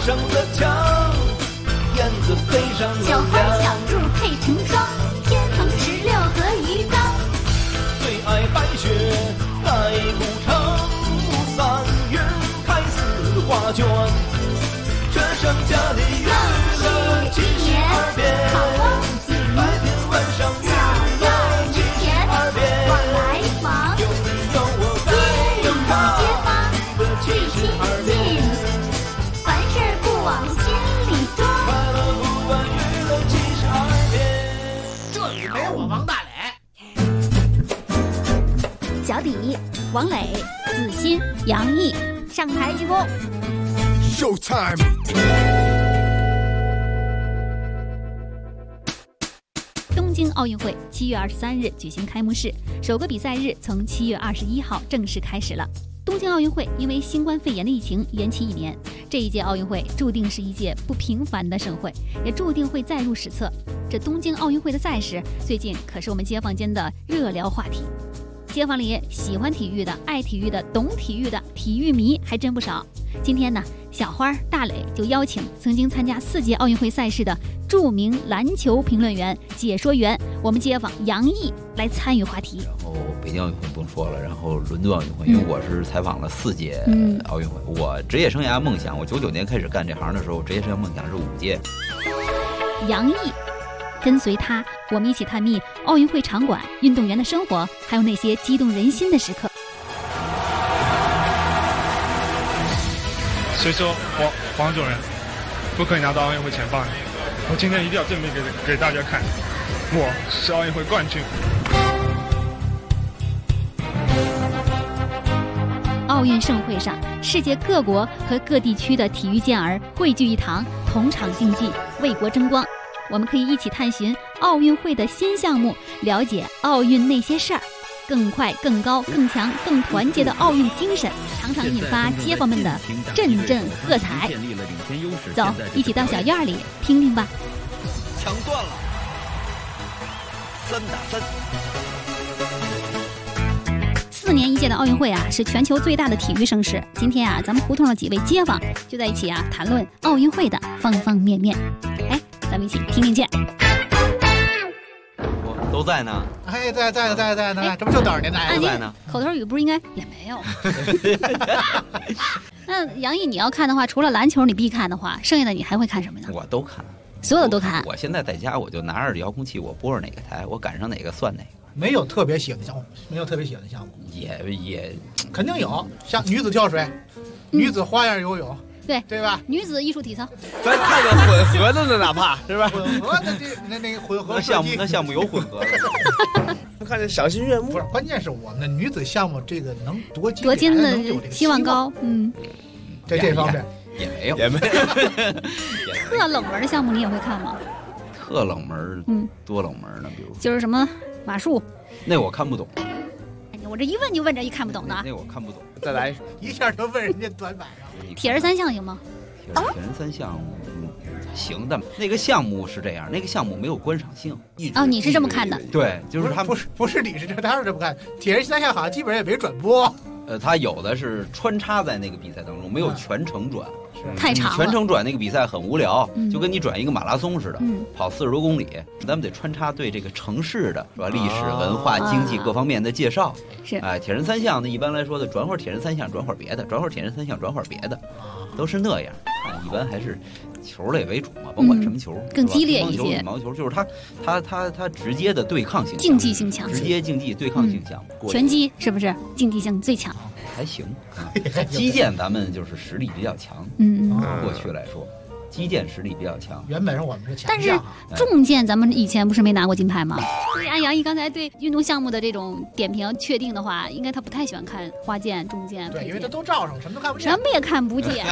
上的墙，燕子飞上了小花小鹿配成双，天蓬16个鱼缸。 最爱白雪盖古城，3月开四画卷，这剩下的娱乐72变，白天晚上娱乐72变， 往来往， 有你有我在有他， 街坊娱乐72变， 凡事不往心里装。 快乐不断娱乐72变。 这里没我王大磊。 小底、王磊、子欣、杨毅上台鞠躬。 Showtime！ 东京奥运会7月23日举行开幕式，首个比赛日从7月21号正式开始了。东京奥运会因为新冠肺炎的疫情延期1年，这一届奥运会注定是一届不平凡的盛会，也注定会载入史册。这东京奥运会的赛事最近可是我们街坊间的热聊话题。街坊里喜欢体育的、爱体育的、懂体育的体育迷还真不少。今天呢，小花、大磊就邀请曾经参加4届奥运会赛事的著名篮球评论员、解说员，我们街坊杨毅来参与话题。 然后北京奥运会不用说了，然后伦敦奥运会，因为我是采访了4届奥运会。我职业生涯梦想，我99年开始干这行的时候，职业生涯梦想是5届。 杨毅。跟随他，我们一起探秘奥运会场馆、运动员的生活，还有那些激动人心的时刻。 谁说黄种人不可以拿到奥运会前8名？我今天一定要证明给大家看，我是奥运会冠军。 奥运盛会上，世界各国和各地区的体育健儿汇聚一堂，同场竞技，为国争光。我们可以一起探寻奥运会的新项目，了解奥运那些事儿，更快、更高、更强、更团结的奥运精神，常常引发街坊们的阵阵喝彩。走，一起到小院里听听吧。 抢断了，3打3。 4年一届的奥运会啊，是全球最大的体育盛事。今天啊，咱们胡同的几位街坊就在一起啊，谈论奥运会的方方面面。哎，咱们一起听听见。 我都在呢。 哎，在呢，这不就等着您来在呢。 口头语不是应该也没有？那杨毅，你要看的话，除了篮球你必看的话，剩下的你还会看什么呢？ 我都看， 所有的都看。 我现在在家，我就拿着遥控器，我播着哪个台，我赶上哪个算哪个。 没有特别喜欢的项目，没有特别喜欢的项目， 也肯定有，像女子跳水、女子花样游泳，对吧？ 女子艺术体操， 咱看个混合的呢，哪怕是吧？ 混合的那混合项目有混合的， 看着赏心悦目。 不是，关键是我们的女子项目这个能夺金的希望高， 在这方面也没有， 特冷门的项目你也会看吗？ 特冷门，多冷门呢？比如就是什么马术， 那我看不懂。 我这一问就问这一看不懂的， 那我看不懂。 再来一下就问人家短板上。 铁人3项行吗？ 铁人3项行，但那个项目是这样，那个项目没有观赏性。 哦，你是这么看的？ 对，就是他不是你是这，他是这么看。铁人3项好像基本上也没转播。 他有的是穿插在那个比赛当中，没有全程转。 太长了， 全程转那个比赛很无聊，就跟你转一个马拉松似的，跑40多公里，咱们得穿插对这个城市的是吧，历史文化经济各方面的介绍。 是铁人3项呢，一般来说的转会儿铁人3项，转会儿别的，转会儿铁人3项，转会儿别的，都是那样。一般还是球类为主嘛，甭管什么球， 更激烈一些。 羽毛球就是它直接的对抗性， 竞技性强， 直接竞技对抗性强。 拳击是不是竞技性最强？ 还行，击剑咱们就是实力比较强，过去来说，击剑实力比较强。 原本上我们是强项，但是重剑咱们以前不是没拿过金牌吗？所以按杨毅刚才对运动项目的这种点评确定的话，应该他不太喜欢看花剑、重剑。 对，因为他都罩上，什么都看不见， 什么也看不见，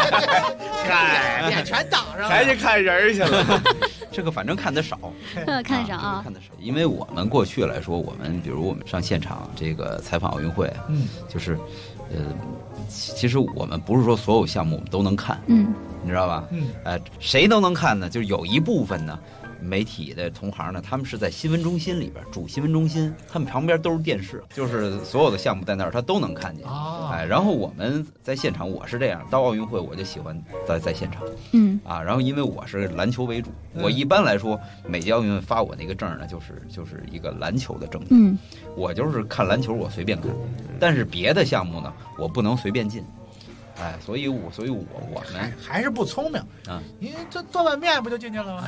脸全挡上了， 还是看人去了。 这个反正看得少， 看得少啊， 看得少。因为我们过去来说，我们比如我们上现场这个采访奥运会，就是其实我们不是说所有项目都能看，你知道吧？谁都能看呢，就是有一部分呢， 媒体的同行呢，他们是在新闻中心里边，主新闻中心，他们旁边都是电视，就是所有的项目在那儿，他都能看见。哎，然后我们在现场，我是这样，到奥运会我就喜欢在现场。然后因为我是篮球为主，我一般来说每届奥运会发我那个证呢，就是一个篮球的证件。我就是看篮球，我随便看，但是别的项目呢，我不能随便进。哎，所以我们还是不聪明啊！你这做碗面不就进去了吗？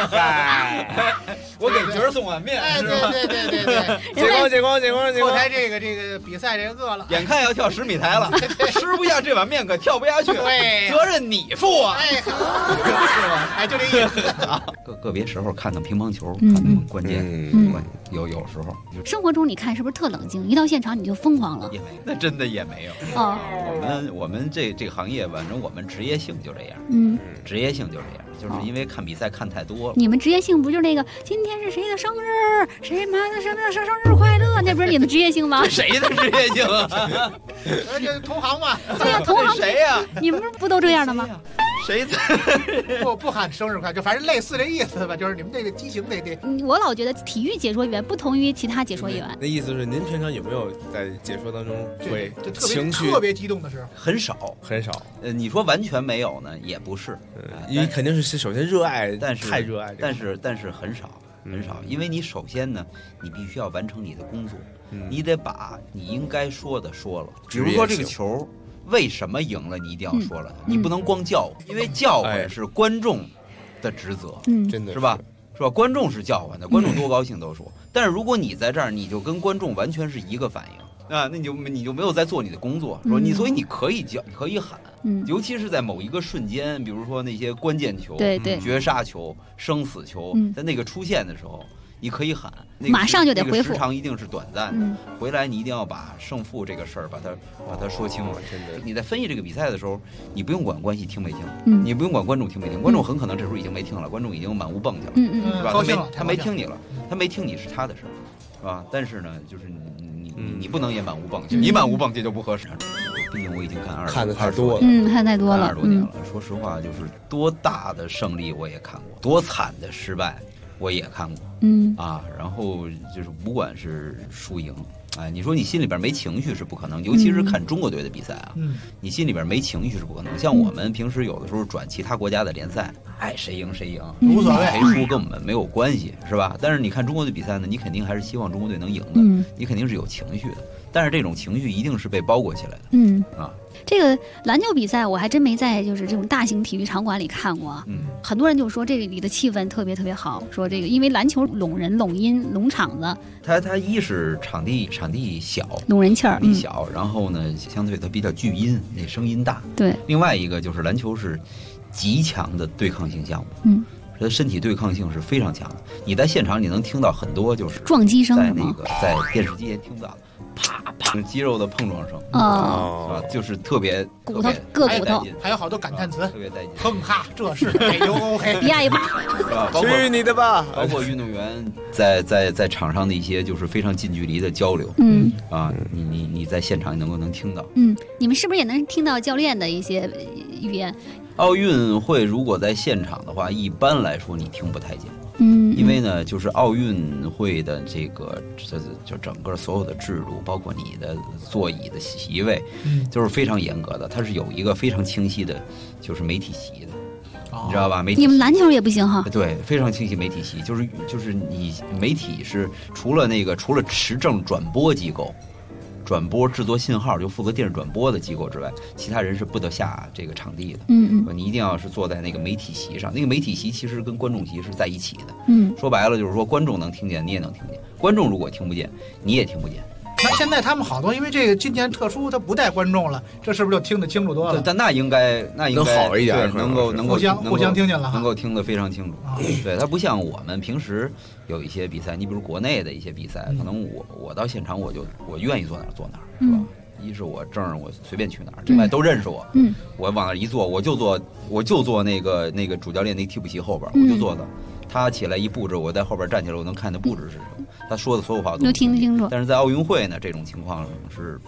我给角儿送碗面， 哎，对， 解光！ 后台这个比赛这个饿了， 眼看要跳10米台了，吃不下这碗面可跳不下去， 对， 责任你负啊！ 哎，是吧？哎，就这意思啊。 个别时候看看乒乓球，看他们关键，有时候生活中你看是不是特冷静？一到现场你就疯狂了？ 也没，那真的也没有。我们这个行业，反正我们职业性就这样。职业性就这样，就是因为看比赛看太多了。 你们职业性不就是那个今天是谁的生日，谁妈的什么生日快乐？那不是你们职业性吗？ 谁的职业性啊？ 这同行嘛。 对呀，同行谁呀？ 你们不都这样的吗？ 谁不喊生日快乐，就反正类似这意思吧，就是你们这个激情得。 我老觉得体育解说员不同于其他解说员。 那意思是您平常有没有在解说当中会情绪特别激动的时候？ 很少。你说完全没有呢，也不是， 因为肯定是首先热爱， 但是太热爱， 但是很少，因为你首先呢，你必须要完成你的工作，你得把你应该说的说了，比如说这个球。为什么赢了？你一定要说了，你不能光叫唤，因为叫唤是观众的职责， 真的是吧？观众是叫唤的，观众多高兴都说。但是如果你在这儿，你就跟观众完全是一个反应啊，那你就没有在做你的工作，所以你可以叫，可以喊，尤其是在某一个瞬间，比如说那些关键球、绝杀球、生死球，在那个出现的时候。你可以喊， 马上就得回复， 时长一定是短暂的。回来你一定要把胜负这个事儿把它说清了。真的，你在分析这个比赛的时候，你不用管关系听没听，你不用管观众听没听，观众很可能这时候已经没听了，观众已经满屋蹦去了，是吧？他没听你了，他没听你是他的事儿，是吧？但是呢，就是你不能也满屋蹦去，你满屋蹦去就不合适。毕竟我已经看的太多了， 看太多了 ，20多年了。说实话，就是多大的胜利我也看过，多惨的失败。我也看过，然后就是不管是输赢，哎，你说你心里边没情绪是不可能，尤其是看中国队的比赛啊，你心里边没情绪是不可能。像我们平时有的时候转其他国家的联赛，哎，谁赢谁赢， 无所谓， 谁输跟我们没有关系，是吧？但是你看中国队比赛呢，你肯定还是希望中国队能赢的，你肯定是有情绪的，但是这种情绪一定是被包裹起来的， 这个篮球比赛我还真没在就是这种大型体育场馆里看过，很多人就说这里的气氛特别特别好，说这个因为篮球拢人、拢音、拢场子， 它一是场地小， 拢人气儿， 小，然后呢相对它比较聚音，那声音大， 对。另外一个就是篮球是极强的对抗性项目，它的身体对抗性是非常强的。你在现场你能听到很多就是撞击声， 在电视机也听不到。啪啪，肌肉的碰撞声啊，就是特别骨头硌骨头， 还有好多感叹词， 特别带劲。 哼哈，这是哎呦 OK， 压一把， 去你的吧！ 包括运动员在场上的一些就是非常近距离的交流，你在现场能听到， 你们是不是也能听到教练的一些语言？ 奥运会如果在现场的话，一般来说你听不太见。因为呢，就是奥运会的这就整个所有的制度，包括你的座椅的席位，就是非常严格的。它是有一个非常清晰的，就是媒体席的，你知道吧？媒体。 你们篮球也不行哈？ 对，非常清晰媒体席，就是你媒体是除了持证转播机构。转播制作信号就负责电视转播的机构之外，其他人是不得下这个场地的。你一定要是坐在那个媒体席上，那个媒体席其实跟观众席是在一起的。说白了就是说，观众能听见，你也能听见；观众如果听不见，你也听不见。 那现在他们好多，因为这个今年特殊，他不带观众了，这是不是就听得清楚多了？ 但那应该能好一点， 能够互相听见了， 能够听得非常清楚。对，它不像我们平时有一些比赛，你比如国内的一些比赛，可能我到现场我愿意坐哪儿坐哪儿，是吧？一是我证我随便去哪儿，另外都认识我，我往那儿一坐，我就坐那个主教练那替补席后边，我就坐那。他起来一布置，我在后边站起来，我能看见布置是什么。他说的所有话都听得清楚。 但是在奥运会呢，这种情况是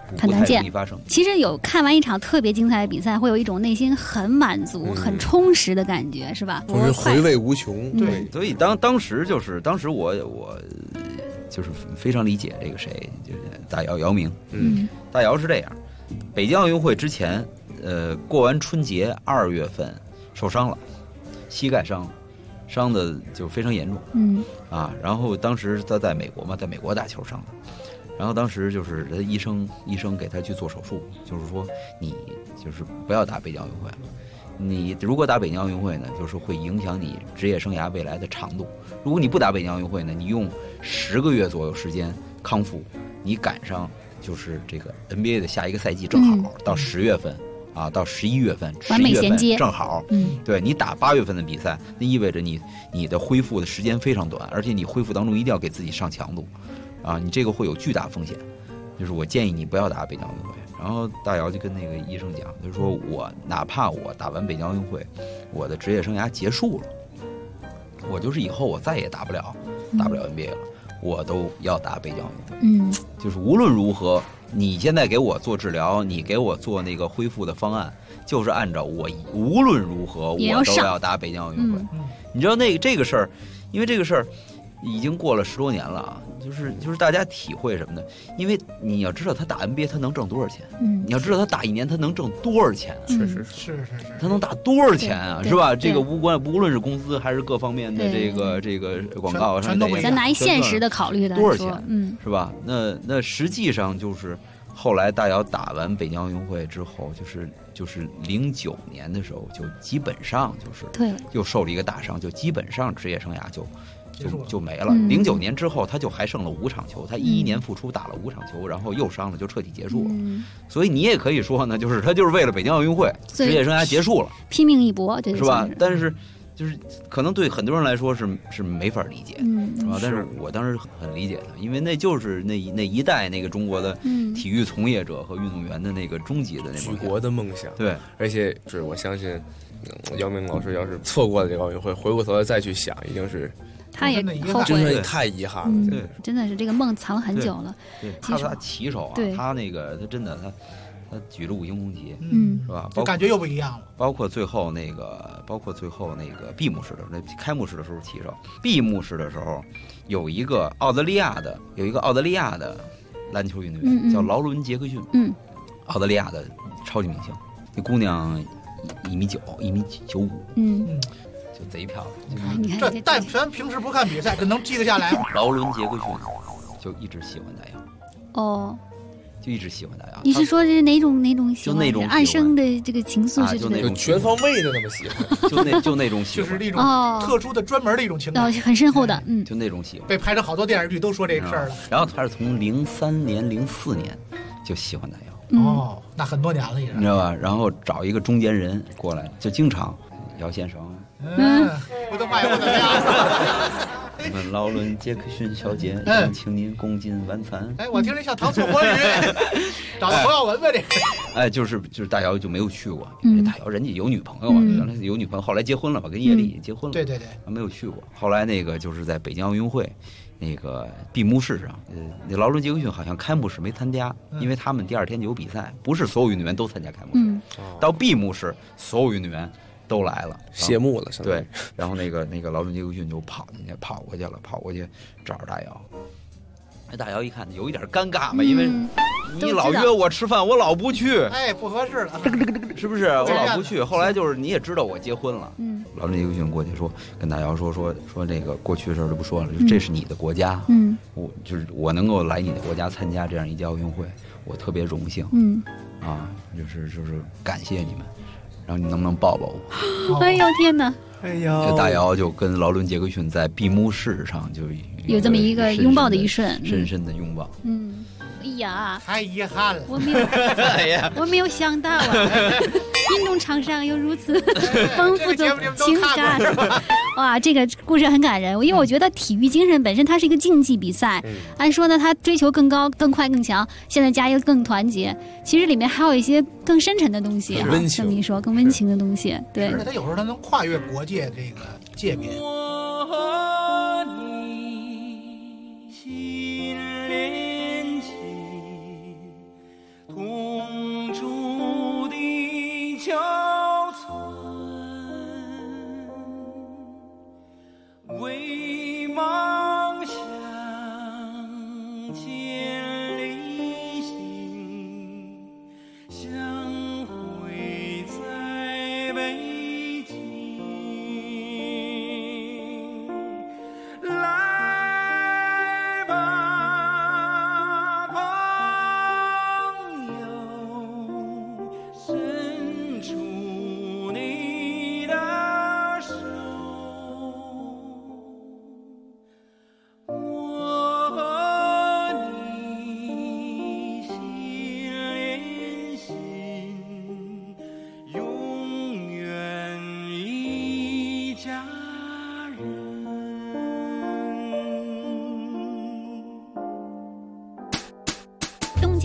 很难见不太容易发生。 其实有看完一场特别精彩的比赛，会有一一种内心很满足、很充实的感觉，是吧？ 就是回味无穷。 对， 所以当时我就是非常理解这个谁，就是大姚明。大姚是这样，北京奥运会之前，过完春节2月份受伤了，膝盖伤的就非常严重。然后当时他在美国嘛，在美国打球伤的。然后当时就是医生给他去做手术，就是说你就是不要打北京奥运会了。你如果打北京奥运会呢，就是会影响你职业生涯未来的长度。如果你不打北京奥运会呢，你用10个月左右时间康复，你赶上就是这个 NBA 的下一个赛季正好到10月份啊，到11月份， 完美衔接正好。对你打8月份的比赛，那意味着你的恢复的时间非常短，而且你恢复当中一定要给自己上强度。你这个会有巨大风险，就是我建议你不要打北京奥运会。然后大姚就跟那个医生讲，他说我哪怕我打完北京奥运会，我的职业生涯结束了，我就是以后我再也打不了 NBA 了，我都要打北京奥运会。就是无论如何，你现在给我做治疗，你给我做那个恢复的方案，就是按照我无论如何我都要打北京奥运会。你知道这个事儿，因为这个事儿已经过了10多年了啊，就是大家体会什么呢？因为你要知道他打 NBA 他能挣多少钱，你要知道他打1年他能挣多少钱， 是， 他能打多少钱啊，是吧？这个无论是工资还是各方面的这个广告， 全都不一样。 咱拿现实的考虑的多少钱，是吧？那实际上就是后来大姚打完北京奥运会之后，就是09年的时候，就基本上就是又受了一个大伤，就基本上职业生涯就没了。09年之后，他就还剩了5场球，他11年复出打了5场球，然后又伤了，就彻底结束了。所以你也可以说呢，就是他就是为了北京奥运会，职业生涯结束了， 拼命一搏， 是吧？但是就是可能对很多人来说是没法理解的，是吧？但是我当时很理解他，因为那就是那一代那个中国的体育从业者和运动员的那个终极的那举国的梦想。 对， 而且是我相信，姚明老师要是错过了这个奥运会，回过头来再去想，一定是。 他也后悔， 真的太遗憾了。 对， 真的是这个梦藏很久了。 对，他旗手啊，他那个他真的他举着5星红旗，是吧？ 就感觉又不一样了。 包括最后那个闭幕式的那开幕式的时候旗手，闭幕式的时候有一个澳大利亚的篮球运动员叫劳伦·杰克逊，澳大利亚的超级明星，那姑娘1.9米，1.95米，就贼漂亮。 这但凡平时不看比赛，这能记得下来吗？ 劳伦·杰克逊就一直喜欢大姚。就一直喜欢大姚。 你是说是哪种喜欢？ 就那种暗生的这个情愫是就那种全方位的那么喜欢， 就那种喜欢， 就是那种特殊的专门的一种情感， 很深厚的， 就那种喜欢。 被拍成好多电视剧都说这个事儿了。 然后他是从03年、04年就喜欢大姚。 那很多年了也， 你知道吧？然后找一个中间人过来，就经常姚先生。 我都卖我的呀！ 我们劳伦·杰克逊小姐，请您共进晚餐。 我听着像糖醋活鱼，找到侯耀文吧这。 就是大姚就没有去过，因为大姚人家有女朋友嘛，原来有女朋友，后来结婚了嘛，跟叶丽结婚了。 对， 没有去过。后来那个就是在北京奥运会那个闭幕式上，那劳伦·杰克逊好像开幕式没参加，因为他们第2天就有比赛，不是所有运动员都参加开幕式。到闭幕式，所有运动员都来了， 谢幕了， 对。然后那个劳伦·杰克逊就跑过去找着大姚。那大姚一看有一点尴尬嘛，因为你老约我吃饭，我老不去， 不合适了， 是不是？我老不去。后来就是你也知道我结婚了，劳伦·杰克逊过去说，跟大姚说那个过去的事儿就不说了，这是你的国家，我能够来你的国家参加这样一届奥运会，我特别荣幸，就是感谢你们。然后你能不能抱抱我？ 哎呦天哪！ 这大姚就跟劳伦·杰克逊在闭幕式上就有这么一个拥抱的一瞬， 深深的拥抱。 哎呀， 太遗憾了！ 我没有想到啊，运动场上有如此丰富的情感。哇，这个故事很感人，因为我觉得体育精神本身它是一个竞技比赛，按说呢，它追求更高、更快、更强，现在加一个更团结，其实里面还有一些更深沉的东西啊，这么一说，更温情的东西。对， 而且它有时候它能跨越国界这个界别。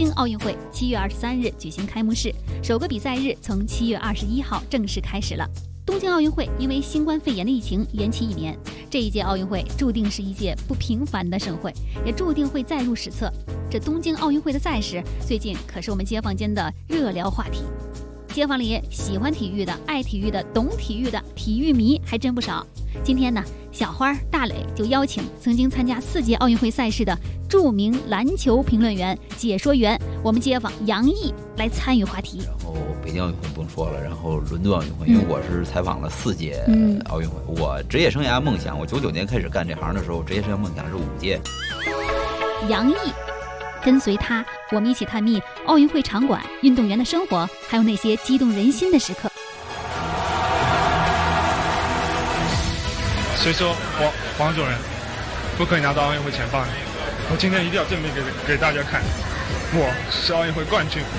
京奥运会7月23日举行开幕式，首个比赛日从7月21号正式开始了。东京奥运会因为新冠肺炎的疫情延期1年，这一届奥运会注定是一届不平凡的盛会，也注定会载入史册。这东京奥运会的赛事最近可是我们街坊间的热聊话题。街坊里喜欢体育的、爱体育的、懂体育的体育迷还真不少。今天呢，小花、大磊就邀请曾经参加4届奥运会赛事的著名篮球评论员、解说员，我们街坊杨毅来参与话题。 然后北京奥运会不用说了，然后伦敦奥运会，因为我是采访了4届奥运会。我职业生涯梦想，我99年开始干这行的时候，职业生涯梦想是5届。 杨毅。跟随他，我们一起探秘奥运会场馆、运动员的生活，还有那些激动人心的时刻。 谁说黄种人不可以拿到奥运会前8名？我今天一定要证明给大家看，我是奥运会冠军。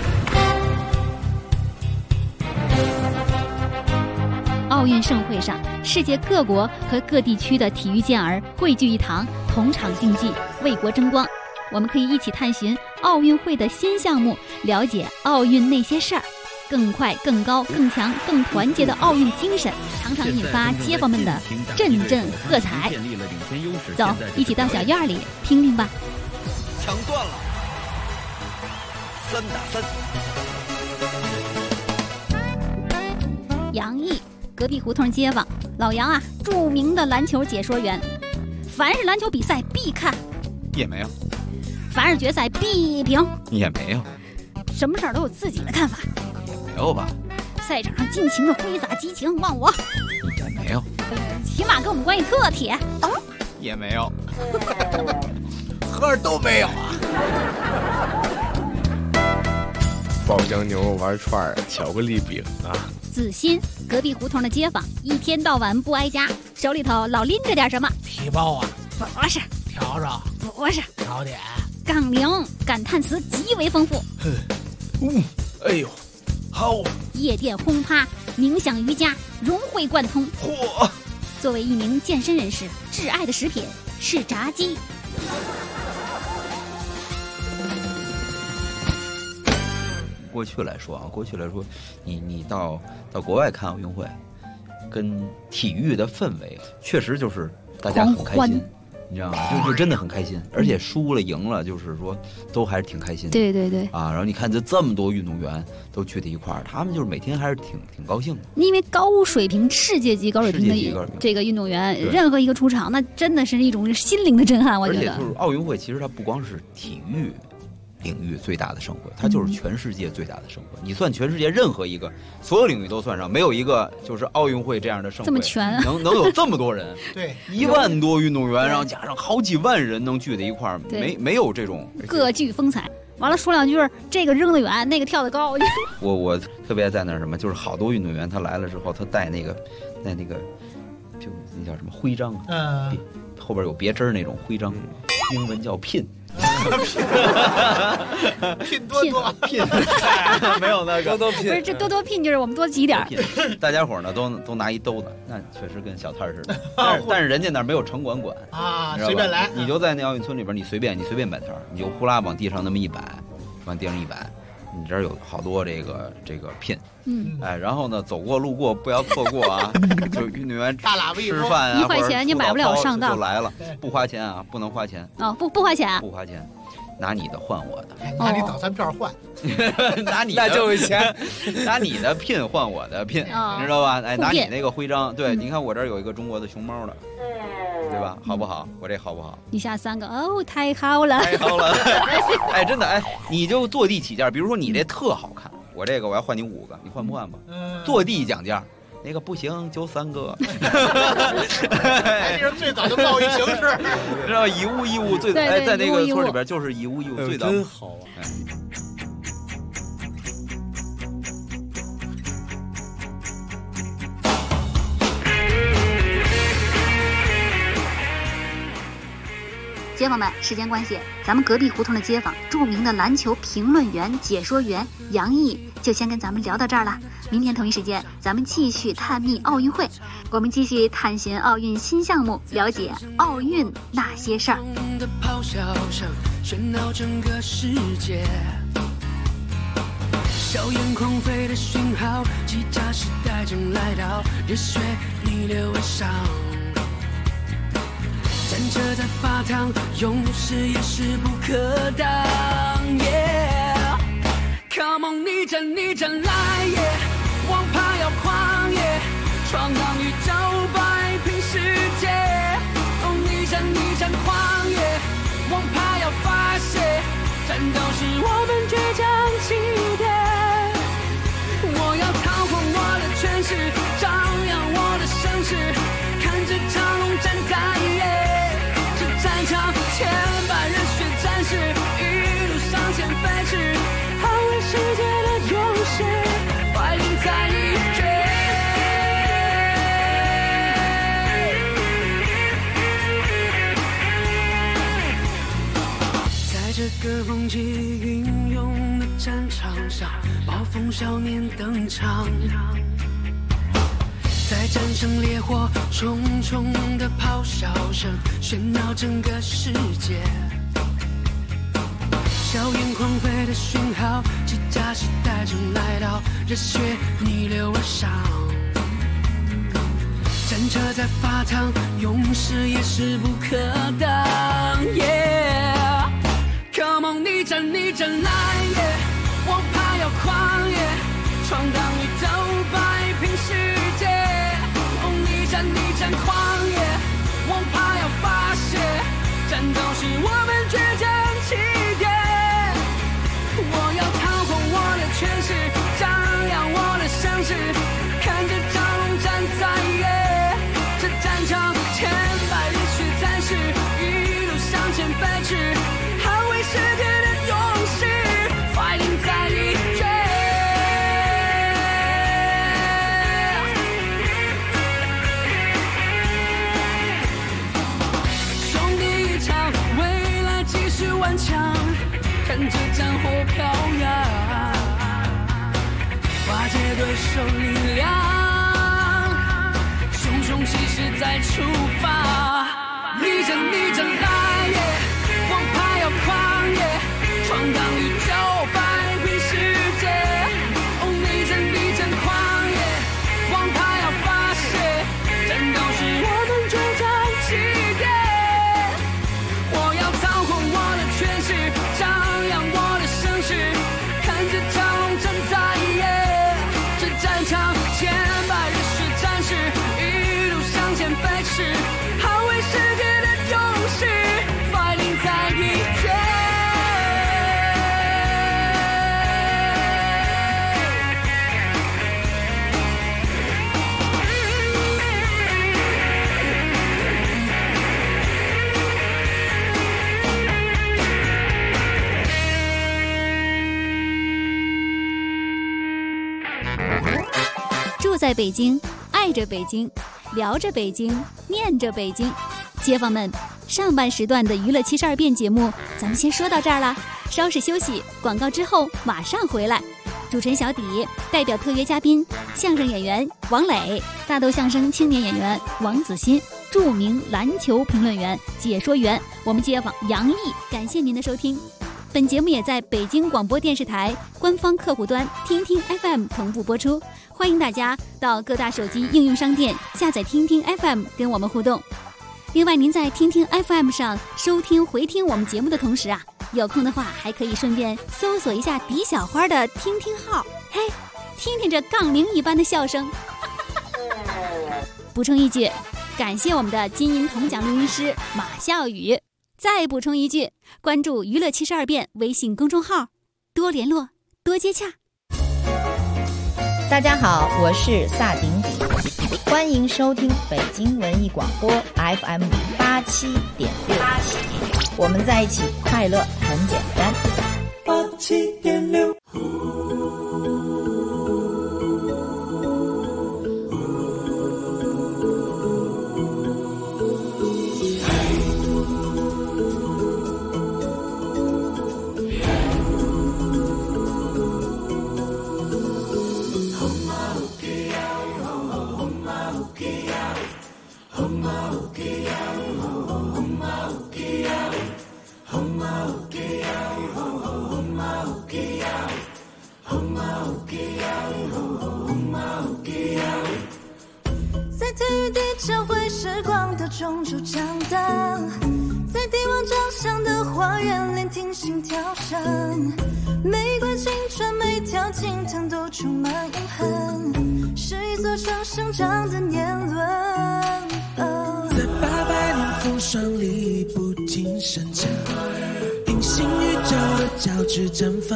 奥运盛会上，世界各国和各地区的体育健儿汇聚一堂，同场竞技，为国争光。我们可以一起探寻奥运会的新项目，了解奥运那些事儿。更快、更高、更强、更团结的奥运精神，常常引发街坊们的阵阵喝彩。走，一起到小院里听听吧。 抢断了，3打3。 杨毅，隔壁胡同街坊，老杨啊，著名的篮球解说员，凡是篮球比赛必看， 也没有； 凡是决赛必评， 也没有； 什么事儿都有自己的看法， 没有吧？ 赛场上尽情的挥洒激情，忘我， 也没有； 起码跟我们关系特铁， 也没有； 合着都没有啊！ 爆浆牛肉丸串、巧克力饼啊！ 子欣，隔壁胡同的街坊，一天到晚不挨家，手里头老拎着点什么？ 皮包啊？ 不是。 笤帚？ 不是。 早点？ 杠铃，感叹词极为丰富。 哎呦，好！ 夜店轰趴，冥想瑜伽，融会贯通。 嚯！ 作为一名健身人士，挚爱的食品是炸鸡。 过去来说，你到国外看奥运会，跟体育的氛围确实就是大家很开心，你知道吗？就真的很开心，而且输了赢了，就是说都还是挺开心的。 对对对啊，然后你看这么多运动员都聚在一块儿，他们就是每天还是挺高兴的。 因为高水平、世界级高水平的这个运动员，任何一个出场，那真的是一种心灵的震撼。我觉得， 而且就是奥运会，其实它不光是体育领域最大的盛会，它就是全世界最大的盛会。你算全世界任何一个，所有领域都算上，没有一个就是奥运会这样的盛会这么全， 能有这么多人， 对 ，1万多运动员，然后加上好几万人能聚在一块儿，没有这种各具风采。完了说两句，这个扔得远，那个跳得高。 我特别在那什么，就是好多运动员他来了之后，他带那个就那叫什么徽章，后边有别针那种徽章，英文叫pin。 拼多多拼没有那个多拼， 不是这多拼就是我们多挤点。 大家伙呢都拿一兜子，那确实跟小摊似的。但是人家那儿没有城管管啊，随便来。 你就在那奥运村里边，你随便摆摊，你就呼啦往地上那么一摆，往地上一摆，你这儿有好多这个拼。哎，然后呢，走过路过不要错过啊！就运动员大喇叭吃饭啊， 1块钱你买不了上当就来了，不花钱啊，不能花钱哦，不花钱， 不花钱，拿你的换我的， 拿你早餐票换， 拿你的那就是钱， 拿你的拼换我的拼，你知道吧？哎，拿你那个徽章，对，你看我这儿有一个中国的熊猫的。对吧？好不好？我这好不好？ 一下3个哦，太好了， 太好了！哎，真的哎，你就坐地起价，比如说你这特好看，我这个我要换你5个，你换不换吧？坐地讲价，那个不行，就3个。 哎，这是最早的贸易形式， 知道以物易物最哎，在那个村里边就是以物易物最早， 真好啊！哎。 街坊们，时间关系，咱们隔壁胡同的街坊，著名的篮球评论员、解说员杨毅，就先跟咱们聊到这儿了。明天同一时间，咱们继续探秘奥运会，我们继续探寻奥运新项目，了解奥运那些事儿。 硝烟狂飞的讯号，机甲时代正来到，热血逆流而上。战车在发烫，勇士也势不可挡。Yeah， Come on， 逆战来耶！王牌要狂野，闯荡宇宙，摆平世界。哦，逆战狂野，王牌要发泄，战斗是我们倔强起点。我要操控我的权势，张扬我的声势，看着长龙站在这战场，千百热血战士一路向前飞驰，捍卫世界的勇士，怀领在一绝。在这个风起云涌的战场上，暴风少年登场，在战胜烈火，重重的咆哮声喧闹整个世界。硝烟狂飞的讯号，机甲时代正来到，热血逆流而上。战车在发烫，勇士也势不可挡。Yeah， Come on， 逆战来耶！王牌要狂野，闯荡宇宙，摆平世界。哦，逆战狂野，王牌要发泄，战斗是我们倔强起点。我要操控我的权势，张扬我的声势，看着长龙站在这战场，千百热血战士一路向前飞驰，捍卫世界的勇士，怀领在一绝。兄弟一场，未来继续顽强，看着战火飘扬，化解对手力量，熊熊气势再出发。逆战来耶！王牌要狂野，闯荡宇宙，摆平世界。哦，逆战狂野，王牌要发泄，战斗是我们倔强起点。我要操控我的权势，张扬我的声势，看着长龙站在这战场，千百热血战士一路向前飞驰，捍卫世界的勇士，怀领在一绝。 住在北京，爱着北京，聊着北京，念着北京。街坊们，上半时段的娱乐72变节目咱们先说到这儿了，稍事休息，广告之后马上回来。主持人小底代表特约嘉宾相声演员王磊、大豆相声青年演员王子欣、著名篮球评论员、解说员我们街坊杨毅。感谢您的收听。本节目也在北京广播电视台官方客户端听听 FM 同步播出，欢迎大家到各大手机应用商店下载听听 FM 跟我们互动。另外，您在听听 FM 上收听回听我们节目的同时啊，有空的话还可以顺便搜索一下迪小花的听听号，嘿，听听这杠铃一般的笑声。补充一句，感谢我们的金银铜奖录音师马笑宇。再补充一句，关注娱乐72变微信公众号，多联络，多接洽。 大家好，我是萨顶顶，欢迎收听北京文艺广播 FM 87.6，我们在一起，快乐很简单。 87.6。 中就长大，在帝王长相的花园聆听心跳声，玫瑰青春每条经堂都充满永恒，是一座城生长的年轮。 在800年风霜里不停生长，平行宇宙的交织绽放，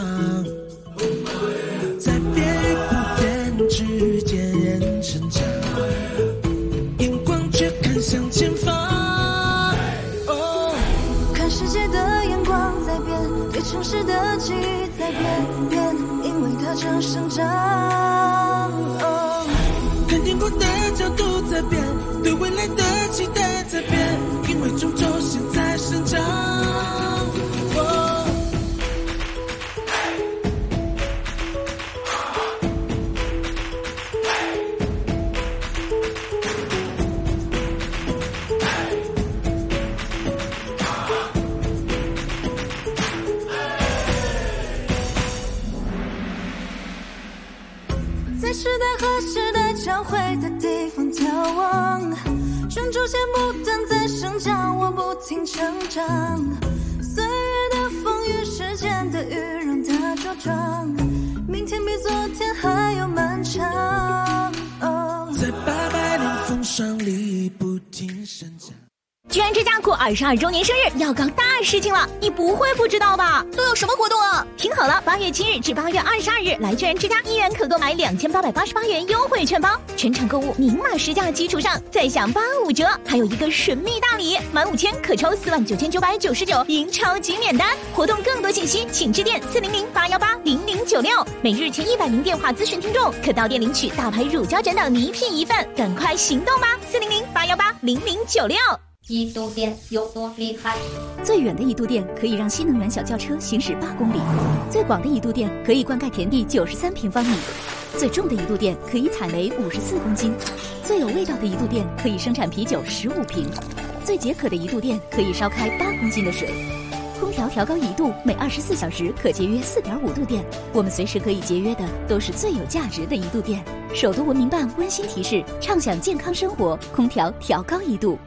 在变与不变之间人成长，眼光却看向前方。 看世界的眼光在变，对城市的记忆在变，因为它正生长。 看天空的角度在变，对未来的期待在变，因为终究现在生长。 在时代和时代交汇的地方眺望，专注些不断在生长，我不停成长。岁月的风雨，时间的雨，让它茁壮，明天比昨天还要漫长。 在800年风霜里不停生长。 居然之家过22周年生日要搞大事情了，你不会不知道吧？都有什么活动啊？听好了，8月7日至8月22日，来居然之家1元可购买2888元优惠券包，全场购物明码实价基础上再享85折，还有一个神秘大礼，满5000可抽49999赢超级免单。活动更多信息请致电400-818-0096，每日前100名电话咨询听众可到店领取大牌乳胶枕等礼品1份，赶快行动吧！400-818-0096。 一度电有多厉害？ 最远的一度电可以让新能源小轿车行驶8公里，最广的一度电可以灌溉田地93平方米，最重的一度电可以采煤54公斤，最有味道的一度电可以生产啤酒15瓶，最解渴的一度电可以烧开8公斤的水。空调调高1度，每24小时可节约4.5度电。我们随时可以节约的都是最有价值的一度电。首都文明办温馨提示：畅享健康生活，空调调高1度。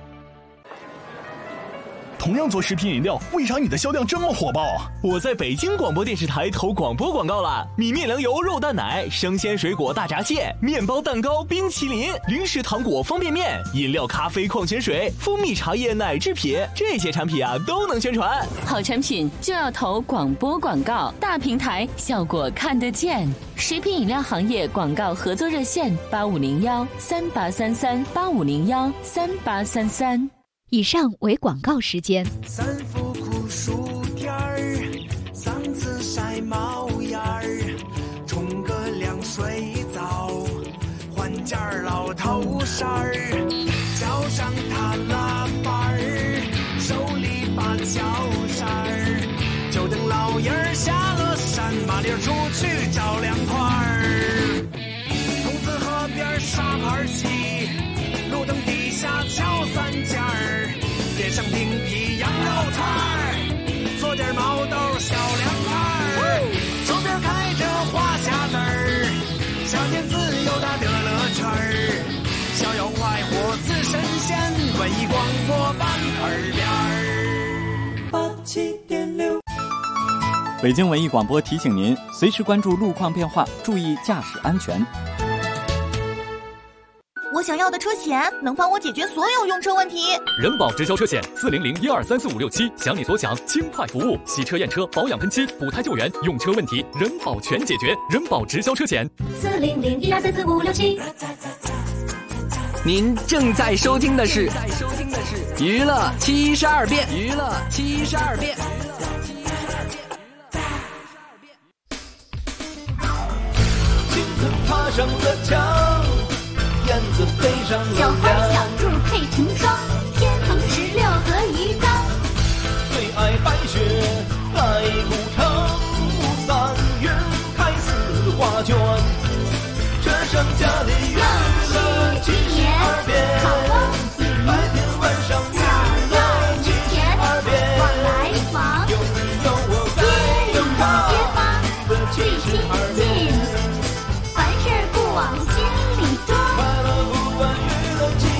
同样做食品饮料，为啥你的销量这么火爆啊？ 我在北京广播电视台投广播广告了，米面粮油肉蛋奶、生鲜水果大闸蟹、面包蛋糕、冰淇淋、零食糖果方便面、饮料咖啡矿泉水、蜂蜜茶叶奶制品，这些产品啊都能宣传。 好产品就要投广播广告，大平台效果看得见。食品饮料行业广告合作热线8501383385013833。 以上为广告时间。 3伏酷暑天儿，3次晒毛眼儿，冲个凉水澡，换件老头衫儿，脚上踏拉板儿，手里把脚扇儿，就等老爷儿下了山，麻溜出去找凉快儿。筒子河边沙盘棋，路灯底下敲3件儿。点上冰皮羊肉串儿，做点毛豆小凉菜儿，手边开着花匣子儿，夏天自由的乐乐圈儿，逍遥快活似神仙，文艺广播版耳边儿87.6。 北京文艺广播提醒您，随时关注路况变化，注意驾驶安全。 我想要的车险能帮我解决所有用车问题。 人保直销车险400-1234567，想你所想，轻快服务，洗车验车、保养喷漆、补胎救援，用车问题人保全解决。人保直销车险 400-1234567。 您正在收听的是娱乐72变。娱乐72变。 青藤爬上了墙，燕子飞上了小花小兔配成双，天蓬16合一张。 最爱白雪在古城，3月开4画卷，这剩下的娱乐72变，白天晚上娱乐72变， 往来往， 有你有我在有他， 街坊最亲近，凡事不往心里装。 快乐不管娱乐。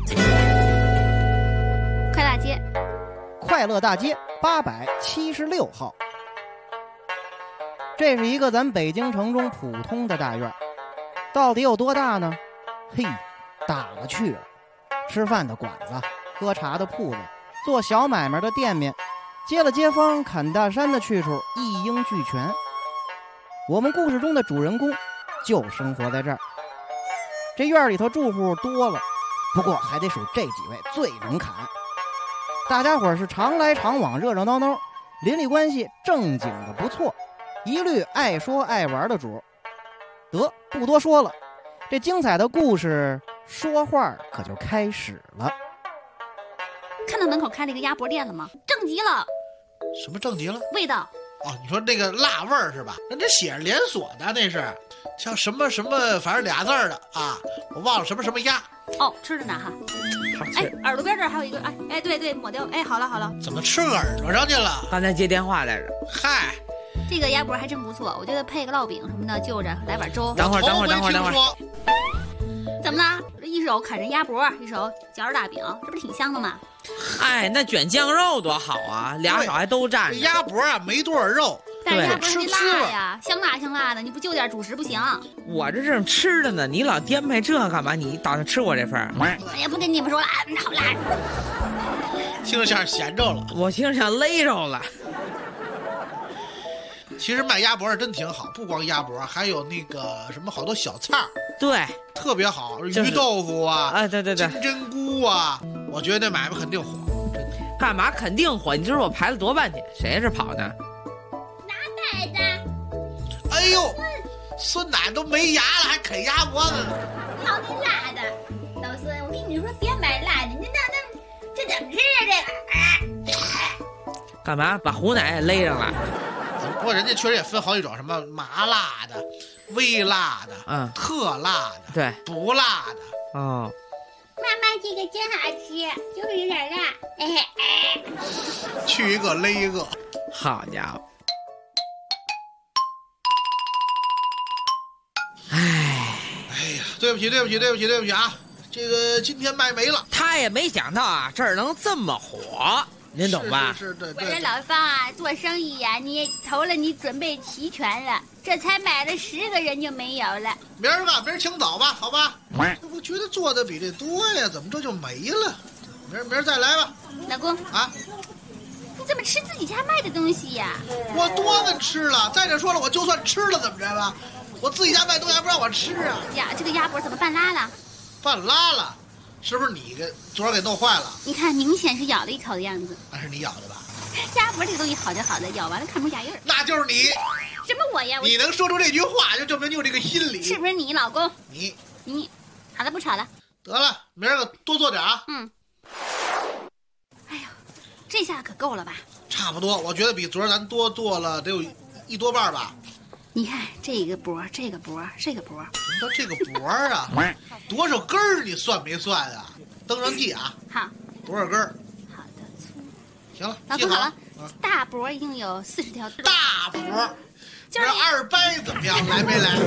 快大街， 快乐大街876号。这是一个咱北京城中普通的大院，到底有多大呢？嘿，大了去了。吃饭的馆子，喝茶的铺子，做小买卖的店面，接了街坊砍大山的去处一应俱全。我们故事中的主人公就生活在这儿。这院里头住户多了，不过还得数这几位最能砍。大家伙是常来常往，热热闹闹，邻里关系正经的不错，一律爱说爱玩的主。得，不多说了，这精彩的故事说话可就开始了。 看到门口开了一个鸭脖店了吗？正极了。 什么正极了？ 味道。 哦，你说那个辣味儿是吧？那写着连锁的，那是叫什么什么，反正俩字儿的啊，我忘了什么什么鸭。 哦，吃着呢哈。哎，耳朵边这儿还有一个，哎，对，抹掉。哎，好了。 怎么吃耳朵上去了？ 刚才接电话来着。 嗨， 这个鸭脖还真不错，我觉得配个烙饼什么的，就着来碗粥。 等会儿。 怎么了？一手啃着鸭脖，一手嚼着大饼，这不是挺香的吗？ 哎，那卷酱肉多好啊，俩手还都蘸着。 鸭脖啊，没多少肉， 但是鸭脖是辣呀，香辣的，你不就点主食不行？ 我这正吃着呢，你老颠派这干嘛？你打算吃我这份？ 也不跟你们说了，好辣。 听着像咸着了， 我听着像勒着了。 其实卖鸭脖是真挺好，不光鸭脖，还有那个什么好多小菜儿， 对， 特别好，鱼豆腐啊， 对， 金针菇啊，我觉得那买卖肯定火。 干嘛肯定火？你知道我排了多半天，谁是跑的？ 拿袋子。 哎呦，孙奶都没牙了，还啃鸭脖子呢。 好你辣的，老孙，我跟你说别买辣的，这怎么吃啊这个？ 干嘛把胡奶勒上了？ 不过人家确实也分好几种，什么麻辣的、微辣的、特辣的， 对， 不辣的。 哦， 妈妈这个真好吃，就是有点辣。 去一个勒一个， 好家伙！ 哎呀，对不起啊！这个今天卖没了。 他也没想到啊，这儿能这么火。您懂吧？ 是，对。 我说老方啊，做生意呀，你投了，你准备齐全了，这才买了10个人就没有了。 明儿请早吧，好吧？我觉得做的比这多呀，怎么这就没了？明儿再来吧。 老公啊， 你怎么吃自己家卖的东西呀？ 我多能吃了。再者说了，我就算吃了怎么着了？我自己家卖东西还不让我吃啊？ 呀，这个鸭脖怎么半拉了？ 半拉了。是不是你昨儿给弄坏了？ 你看，明显是咬了一口的样子。 那是你咬的吧？ 鸭脖这个东西好就好的，咬完了看不出牙印儿。 那就是你。 什么我呀？ 你能说出这句话，就证明你有这个心理。 是不是你老公？ 你。 好了，不吵了。 得了，明儿个多做点啊。 哎呦，这下可够了吧？ 差不多，我觉得比昨儿咱多做了得有1多半吧。 你看这个脖，这个脖。 什么叫这个脖啊？多少根儿你算没算啊？登上记啊。 好。 多少根儿？ 好的，粗。 行了， 老公好了。大脖一定有40条。 大脖。就是2掰怎么样？来没来？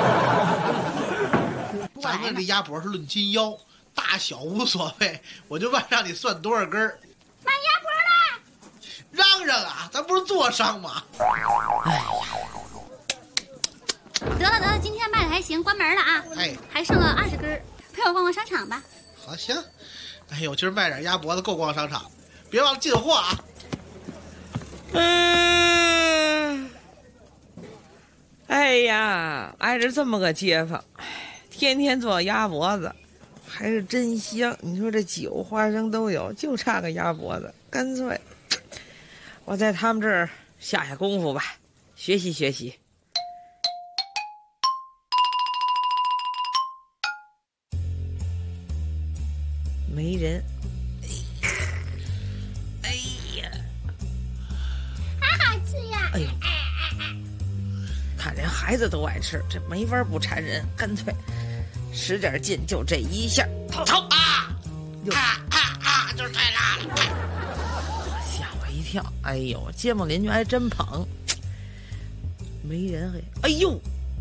咱们这鸭脖是论斤腰，大小无所谓，我就问让你算多少根儿。 买鸭脖啦！ 嚷啊，咱不是做商吗？ 哎呀。 得了，今天卖的还行，关门了啊！还剩了20根，陪我逛商场吧。 好，行。哎呦，今儿卖点鸭脖子够逛商场，别忘了进货啊！ 哎呀，挨着这么个街坊，天天做鸭脖子，还是真香。你说这酒、花生都有，就差个鸭脖子，干脆我在他们这儿下功夫吧，学习。没人，哎呀， 好好吃呀！ 哎呦，看人孩子都爱吃，这没法不馋人，干脆使点劲，就这一下，头啊， 就是太辣了， 吓我一跳！哎呦，街坊邻居还真捧，没人哎呦，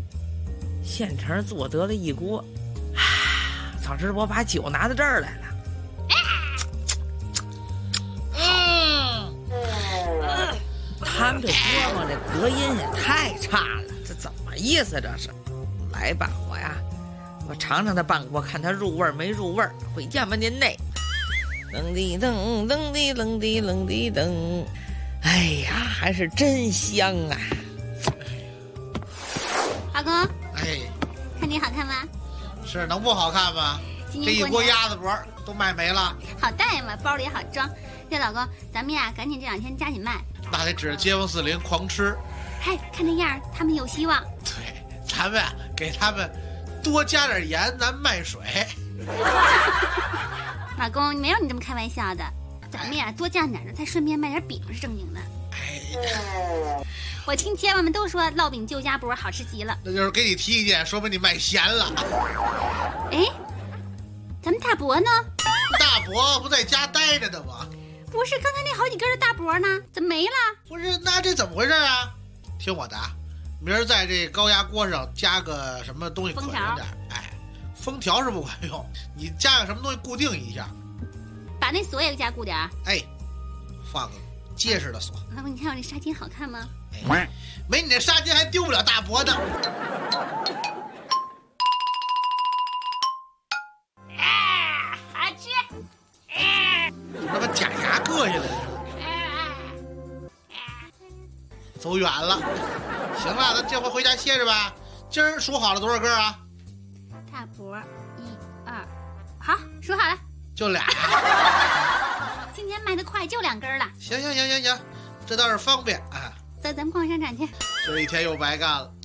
现成做得了一锅，早知道我把酒拿到这儿来了。 他们这节目这隔音也太差了，这怎么意思这是？来吧，我尝尝他半锅，看他入味没入味。回家吧您嘞。噔滴噔噔滴噔滴噔滴噔，哎呀，还是真香啊！ 老公， 哎， 看你好看吗？ 是能不好看吗？这一锅鸭子脖都卖没了， 好带嘛，包里也好装。这老公，咱们呀，赶紧这2天加紧卖。 那得指着街坊四邻狂吃。 嗨，看这样，他们有希望。 对，咱们给他们多加点盐，咱卖水。 老公，没有你这么开玩笑的。咱们呀，多酱点的，再顺便卖点饼是正经的。我听街坊们都说烙饼就鸭脖好吃极了。 那就是给你提意见，说明你卖咸了。 哎，咱们大伯呢？ 大伯不在家待着的吗？ 不是，刚才那好几根的大伯呢，怎么没了？ 不是，那这怎么回事啊？听我的，明儿在这高压锅上加个什么东西可着点。哎，封条是不管用，你加个什么东西固定一下。 把那锁也加固点。 哎，放个结实的锁。 老公，你看我这纱巾好看吗？ 哎，没你这纱巾还丢不了大伯呢。 好吃。 他妈假牙硌下来了。走远了。行了，咱这回回家歇着吧。今儿数好了多少根啊？ 大伯1、2，好，数好了。 就俩。 今天卖得快，就2根了。 行，这倒是方便啊。 走，咱们逛商场去。 这一天又白干了。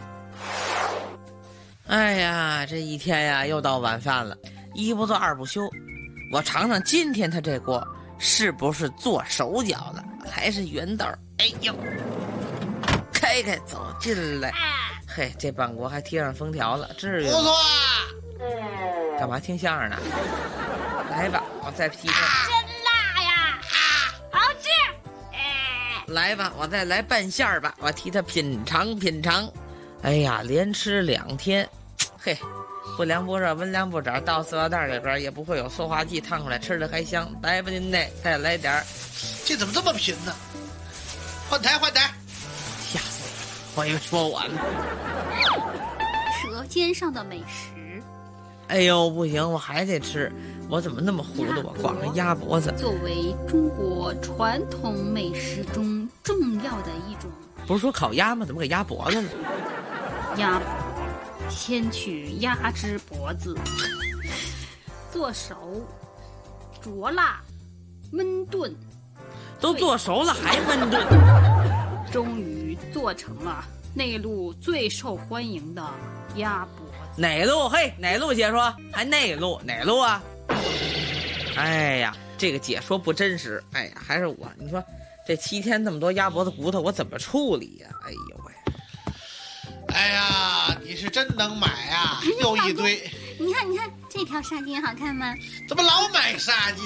哎呀，这一天呀又到晚饭了，一不做二不休。我尝尝今天他这锅是不是做手脚的，还是圆豆？哎呦，开走进来。嘿，这半锅还贴上封条了，至于吗？ 不错。 干嘛听相声呢？来吧，我再提个。 真辣呀！好吃。 来吧，我再来半馅儿吧，我替他品尝品尝。哎呀，连吃2天，嘿，不凉不热，温凉不着，倒塑料袋里边也不会有塑化剂烫出来，吃的还香。来吧您嘞，再来点儿。 这怎么这么贫呢？换台， 吓死我！我以为说完了。 舌尖上的美食。 哎呦，不行，我还得吃。我怎么那么糊涂啊？光是鸭脖子。 作为中国传统美食中重要的一种。 不是说烤鸭吗？怎么给鸭脖子了？ 鸭脖，先取鸭肢脖子，做熟，灼辣，焖炖。 都做熟了还焖炖， 终于做成了内陆最受欢迎的鸭脖。 哪路？嘿，哪路解说？还内陆？哪路啊？哎呀，这个解说不真实。哎呀，还是我。你说这7天那么多鸭脖子骨头，我怎么处理呀？哎呦喂！ 哎呀，你是真能买啊，又一堆。 你看这条纱巾好看吗？ 怎么老买纱巾？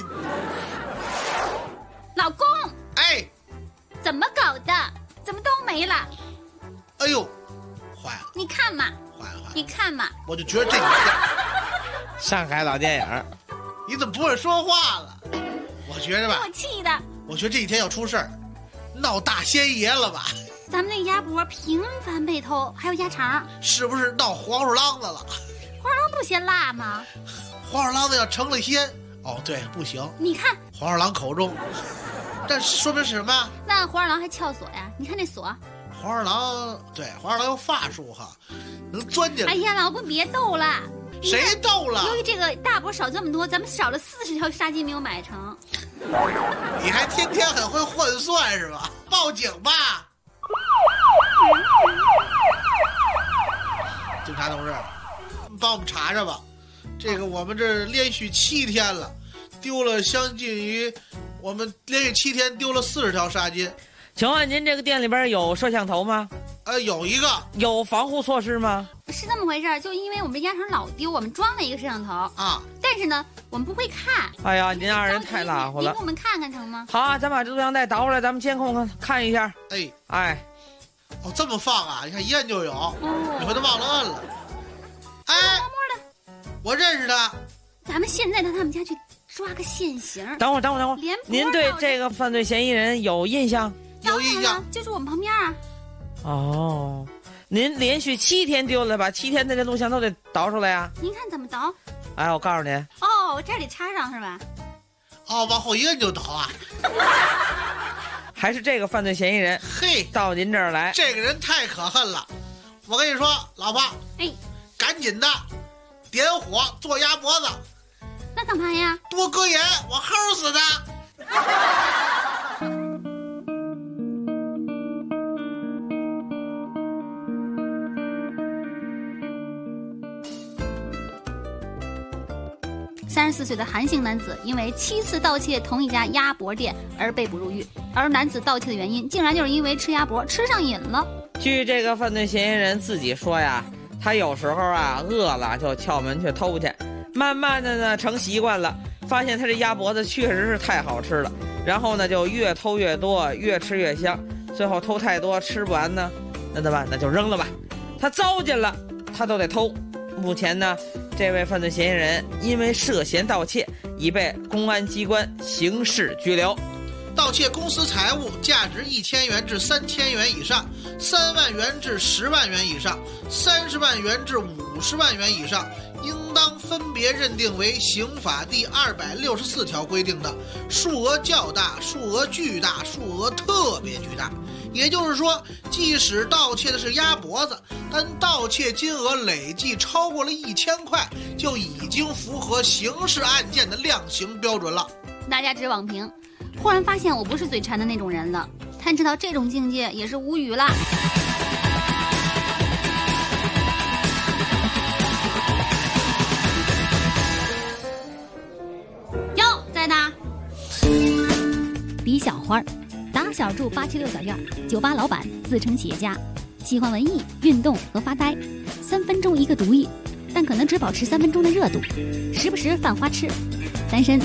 老公， 哎， 怎么搞的？怎么都没了？ 哎呦，坏了！ 你看嘛， 坏了！ 你看嘛， 我就觉得这上海老电影， 你怎么不会说话了？我觉着吧， 我气的。 我觉得这几天要出事儿，闹大仙爷了吧？ 咱们那鸭脖频繁被偷，还有鸭肠， 是不是闹黄鼠狼子了？ 黄鼠狼不嫌辣吗？ 黄鼠狼子要成了仙，哦对，不行。 你看黄鼠狼口中，这说明是什么？ 那黄鼠狼还撬锁呀？你看那锁。 黄鼠狼对，黄鼠狼有法术哈，能钻进来。 哎呀，老公别逗了。 谁逗了？ 由于这个大脖少这么多，咱们少了40条纱巾没有买成。 你还天天很会换算是吧？报警吧！警察同志，帮我们查查吧。这个我们这连续7天了，丢了相近于我们连续7天丢了40条纱巾。 请问您这个店里边有摄像头吗？ 有一个。 有防护措施吗？ 是这么回事，就因为我们这鸭肠老丢，我们装了一个摄像头啊。但是呢，我们不会看。 哎呀，您二人太拉乎了。 您给我们看看成吗？ 好啊，咱把这录像带导出来，咱们监控看一下。 哎，哦，这么放啊？你看一摁就有，你回头忘了摁了。哎， 摸的， 我认识他。 咱们现在到他们家去抓个现行。 等会儿，您对这个犯罪嫌疑人有印象？ 有印象， 就住我们旁边啊。 哦，您连续7天丢了，把7天的这录像都得导出来呀？ 您看怎么导？ 哎，我告诉您。 哦，这得插上是吧？ 哦，往后一摁就倒啊。 还是这个犯罪嫌疑人嘿到您这儿来， 这个人太可恨了。我跟你说，老婆， 哎， 赶紧的，点火做鸭脖子。 那干嘛呀？ 多搁盐，我齁死他。 34岁的韩姓男子因为7次盗窃同一家鸭脖店而被捕入狱，而男子盗窃的原因竟然就是因为吃鸭脖吃上瘾了。 据这个犯罪嫌疑人自己说呀，他有时候啊饿了就撬门去偷去，慢慢的呢成习惯了，发现他这鸭脖子确实是太好吃了，然后呢就越偷越多，越吃越香，最后偷太多吃不完呢，那怎么办？那就扔了吧。他糟践了，他都得偷。目前呢，这位犯罪嫌疑人因为涉嫌盗窃，已被公安机关刑事拘留。 盗窃公私财物价值1000元至3000元以上，3万元至10万元以上，30万元至50万元以上，应当分别认定为刑法第264条规定的数额较大、数额巨大、数额特别巨大。也就是说，即使盗窃的是鸭脖子，但盗窃金额累计超过了1000块，就已经符合刑事案件的量刑标准了。 大家只网评，忽然发现我不是嘴馋的那种人了，探知到这种境界也是无语了。哟，在呢。李小花打小住876小院，酒吧老板，自称企业家，喜欢文艺、运动和发呆，3分钟一个毒液，但可能只保持3分钟的热度，时不时犯花痴，单身。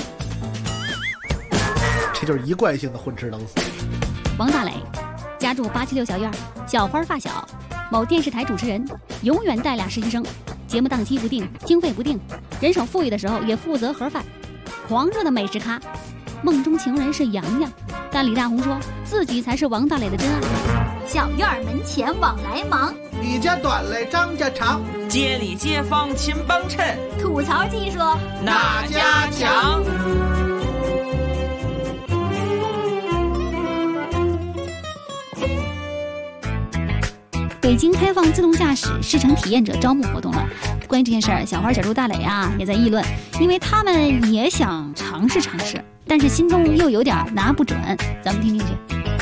这就是一贯性的混吃等死。 王大磊家住876小院，小花发小，某电视台主持人，永远带俩实习生，节目档期不定，经费不定，人手富裕的时候也负责盒饭，狂热的美食咖，梦中情人是洋洋，但李大红说自己才是王大磊的真爱。小院门前往来忙， 李家短嘞张家长， 街里街坊勤帮衬， 吐槽技术哪家强？ 北京开放自动驾驶试乘体验者招募活动了。关于这件事儿，小花、小猪、大磊啊也在议论，因为他们也想尝试尝试，但是心中又有点拿不准。咱们听听去。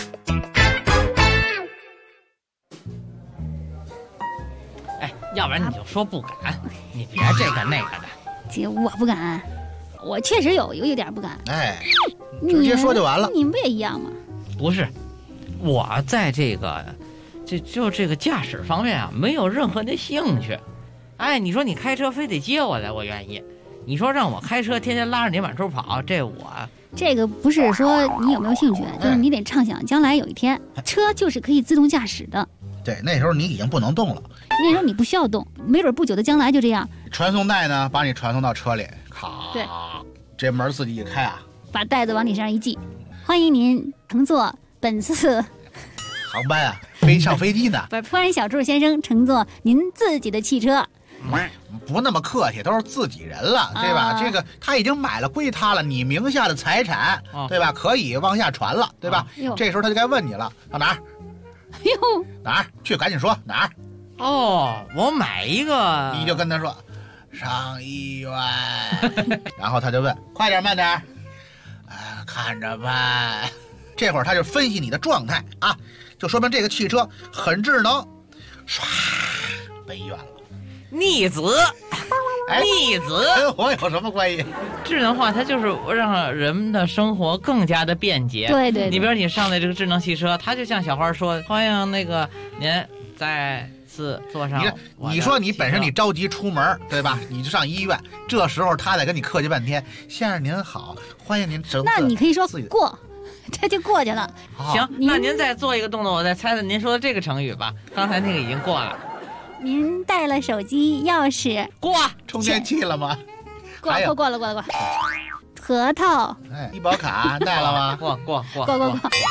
哎，要不然你就说不敢，你别这个那个的。 姐，我不敢，我确实有点不敢。 哎，直接说就完了。 你们不也一样吗？ 不是，我在这个。这个驾驶方面啊，没有任何的兴趣。哎，你说你开车非得接我来，我愿意。你说让我开车天天拉着你满处跑，这个不是说你有没有兴趣，就是你得畅想将来有一天车就是可以自动驾驶的。 对，那时候你已经不能动了， 那时候你不需要动，没准不久的将来就这样。 传送带呢，把你传送到车里，咔， 对， 这门自己一开啊， 把袋子往你身上一系。欢迎您乘坐本次航班啊，飞上飞机呢。 欢迎小猪先生乘坐您自己的汽车。 不那么客气，都是自己人了，对吧？这个他已经买了，归他了，你名下的财产，对吧？可以往下传了，对吧？这时候他就该问你了，到哪儿？ 哟， 哪儿？去，赶紧说哪儿？ 哦，我买一个， 你就跟他说上医院，然后他就问快点慢点，看着办。这会儿他就分析你的状态啊，就说明这个汽车很智能，唰，奔医院了。 逆子，逆子跟我有什么关系？ 智能化它就是让人们的生活更加的便捷。 对对， 你比如你上的这个智能汽车，它就像小花说，欢迎那个您再次坐上。 你说你本身你着急出门，对吧？你就上医院，这时候他得跟你客气半天，先生您好，欢迎您乘。 那你可以说过。这就过去了。 行，那您再做一个动作，我再猜猜您说的这个成语吧。刚才那个已经过了。 您带了手机、钥匙， 过充电器了吗？ 过了。核桃， 医保卡带了吗？ 过。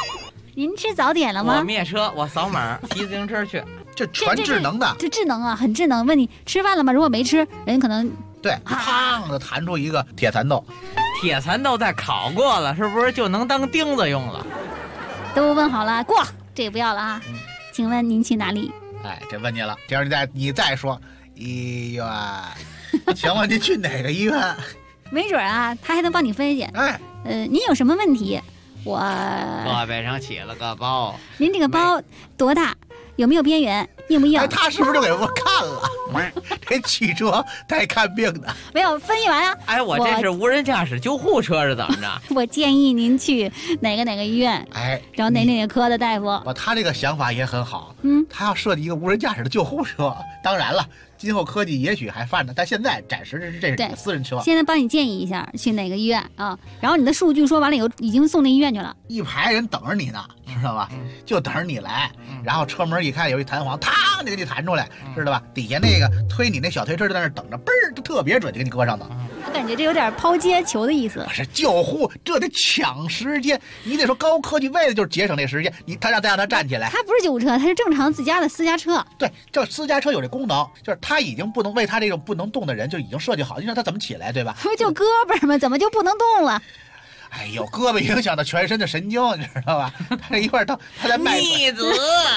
您吃早点了吗？ 我灭车，我扫码，骑自行车去。 这全智能的， 这智能啊，很智能。问你吃饭了吗？如果没吃，人可能对，砰的弹出一个铁蚕豆。 铁蚕豆再烤过了，是不是就能当钉子用了？ 都问好了，过，这也不要了啊。请问您去哪里？ 哎，这问你了，第二你再说医院，请问您去哪个医院？ 没准啊，他还能帮你分析。 哎， 您有什么问题？我胳膊上起了个包。 您这个包多大？有没有边缘？硬不硬？ 哎，他是不是就给我看了？这汽车带看病的。 没有分析完啊。 哎，我这是无人驾驶救护车是怎么着？ 我建议您去哪个医院， 哎， 找哪个科的大夫。 他这个想法也很好。他要设计一个无人驾驶的救护车。当然了，今后科技也许还发展，但现在暂时这是你的私人车。 现在帮你建议一下去哪个医院啊？然后你的数据说完了以后，已经送那医院去了。 一排人等着你呢，知道吧？就等着你来。然后车门一开，有一弹簧，嘡就给你弹出来，知道吧？底下那个推你那小推车就在那等着，嘣儿就特别准，就给你搁上头。 我感觉这有点抛接球的意思。 是救护，这得抢时间，你得说高科技为的就是节省这时间。他让他站起来， 他不是救护车，他是正常自家的私家车。 对，这私家车有这功能，就是他已经不能为他这种不能动的人就已经设计好，你让他怎么起来，对吧？ 不就胳膊吗？怎么就不能动了？ 哎呦，胳膊影响到全身的神经，你知道吧？他这一块他在卖逆子。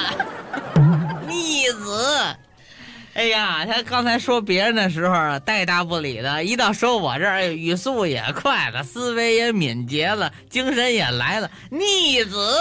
哎呀，他刚才说别人的时候啊，带大不理的，一到说我这儿，语速也快了，思维也敏捷了，精神也来了，逆子。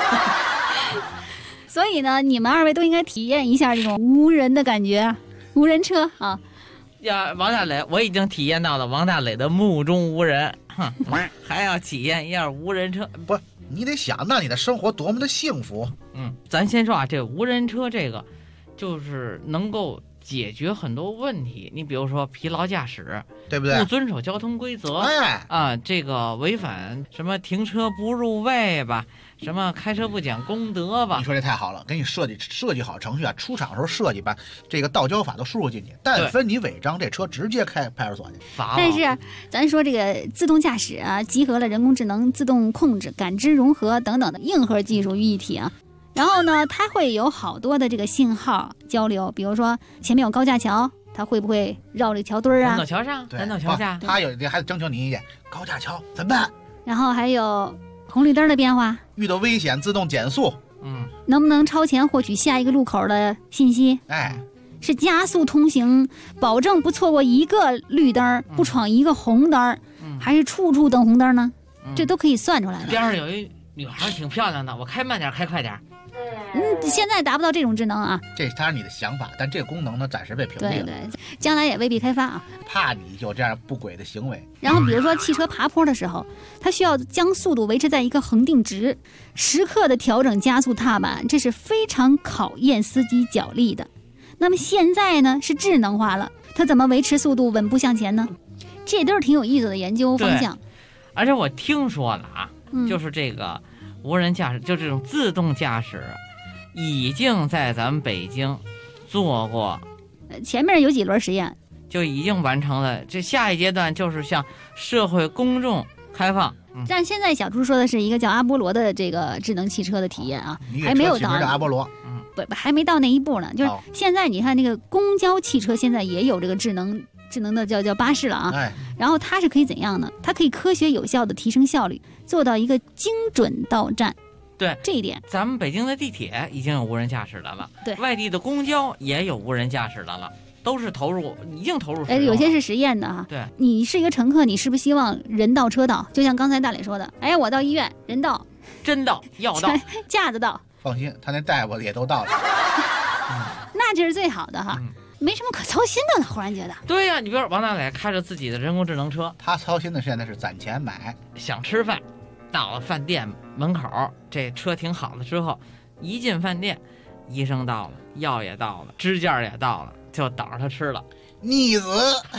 所以呢，你们二位都应该体验一下这种无人的感觉，无人车啊。 呀，王大磊，我已经体验到了王大磊的目中无人，还要体验一下无人车。 不，你得想到你的生活多么的幸福。 咱先说啊，这无人车这个，就是能够解决很多问题。你比如说疲劳驾驶， 对不对？ 不遵守交通规则，这个违反什么停车不入位吧，什么开车不讲公德吧。 你说这太好了，给你设计好程序啊，出厂的时候设计把这个道交法都输入进去，但凡你违章，这车直接开派出所去。 但是咱说这个自动驾驶啊，集合了人工智能、自动控制、感知融合等等的硬核技术于一体啊。然后呢，它会有好多的这个信号交流，比如说前面有高架桥，它会不会绕这桥墩儿啊？ 人到桥上，人到桥下， 他有还得征求你意见。高架桥怎么办？ 然后还有红绿灯的变化， 遇到危险自动减速， 能不能超前获取下一个路口的信息？ 哎， 是加速通行，保证不错过一个绿灯，不闯一个红灯，还是处处等红灯呢？这都可以算出来的。 边上有一女孩挺漂亮的，我开慢点，开快点。 现在达不到这种智能啊。 这当然你的想法，但这个功能呢，暂时被屏蔽了。 对，将来也未必开发啊。 怕你有这样不轨的行为。 然后比如说汽车爬坡的时候，它需要将速度维持在一个恒定值，时刻的调整加速踏板，这是非常考验司机脚力的。那么现在呢是智能化了，它怎么维持速度稳步向前呢？这都是挺有意思的研究方向。 而且我听说了啊，就是这个无人驾驶，就这种自动驾驶，已经在咱们北京做过， 前面有几轮实验就已经完成了。这下一阶段就是向社会公众开放。 但现在小猪说的是一个叫阿波罗的这个智能汽车的体验啊，还没有到阿波罗， 不还没到那一步呢。就是现在你看那个公交汽车现在也有这个智能的叫巴士了啊。然后它是可以怎样呢？它可以科学有效的提升效率，做到一个精准到站。 对这一点， 咱们北京的地铁已经有无人驾驶的了， 对， 外地的公交也有无人驾驶的了，都是已经投入使用了。 有些是实验的哈。 对， 你是一个乘客，你是不是希望人到车到？就像刚才大磊说的，哎，我到医院，人到， 真到，要到， 架子到。 放心，他那大夫也都到了。 那这是最好的哈。没什么可操心的了，忽然觉得。 对呀，你比如说王大磊开着自己的人工智能车， 他操心的现在是攒钱买， 想吃饭，到了饭店门口，这车停好了之后，一进饭店，医生到了，药也到了，支架也到了，就等着他吃了。 逆子。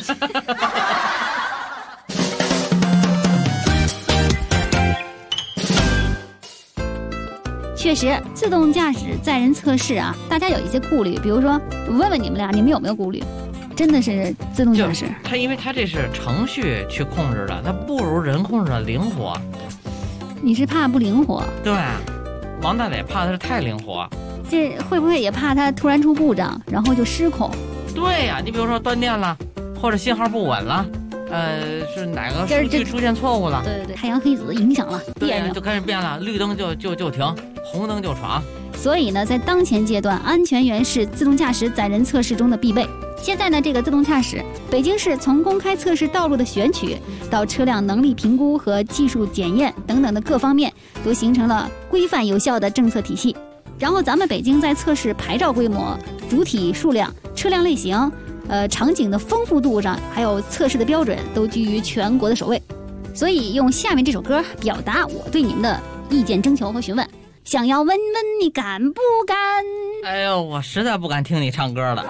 确实，自动驾驶载人测试啊，大家有一些顾虑。比如说，我问问你们俩，你们有没有顾虑？真的是自动驾驶？ 它因为它这是程序去控制的，它不如人控制的灵活。 你是怕不灵活？ 对。 王大磊怕的是太灵活， 这会不会也怕它突然出故障，然后就失控？ 对呀，你比如说断电了，或者信号不稳了，是哪个数据出现错误了？ 对，太阳黑子影响了， 对，就开始变了，绿灯就停，红灯就闯。 所以呢，在当前阶段，安全员是自动驾驶载人测试中的必备。现在呢，这个自动驾驶，北京市从公开测试道路的选取到车辆能力评估和技术检验等等的各方面，都形成了规范有效的政策体系。然后咱们北京在测试牌照规模、主体数量、车辆类型、场景的丰富度上，还有测试的标准，都居于全国的首位。所以用下面这首歌表达我对你们的意见征求和询问。想要问问你敢不敢？ 哎呦，我实在不敢听你唱歌了。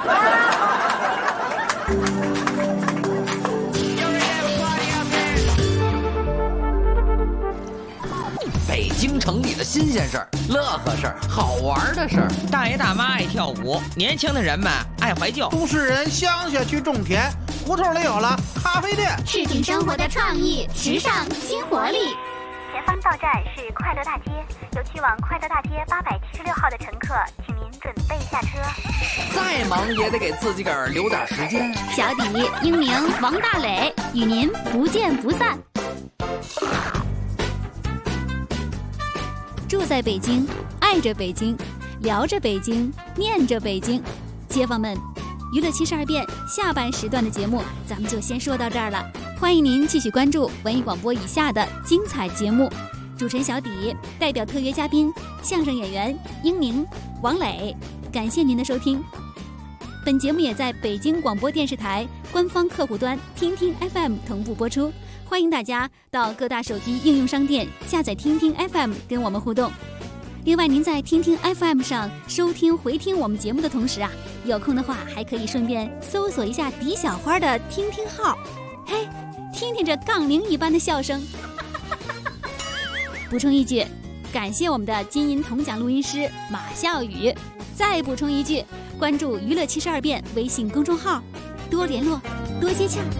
北京城里的新鲜事儿、乐呵事儿、好玩的事儿。 大爷大妈爱跳舞，年轻的人们爱怀旧。 都市人乡下去种田，胡同里有了咖啡店。 市井生活的创意、时尚、新活力。 前方到站是快乐大街，有去往快乐大街876号的乘客，请您准备下车。 再忙也得给自己个儿留点时间。 小底、英明、王大磊与您不见不散。住在北京，爱着北京，聊着北京，念着北京。街坊们，娱乐72变下半时段的节目咱们就先说到这儿了。欢迎您继续关注文艺广播以下的精彩节目。主持人小底代表特约嘉宾相声演员英明、王磊，感谢您的收听。本节目也在北京广播电视台官方客户端听听 FM 同步播出，欢迎大家到各大手机应用商店下载听听 FM 跟我们互动。另外，您在听听 FM 上收听回听我们节目的同时啊，有空的话还可以顺便搜索一下狄小花的听听号，嘿，听听这杠铃一般的笑声。补充一句，感谢我们的金银铜奖录音师马笑宇。再补充一句，关注娱乐72变微信公众号，多联络，多接洽。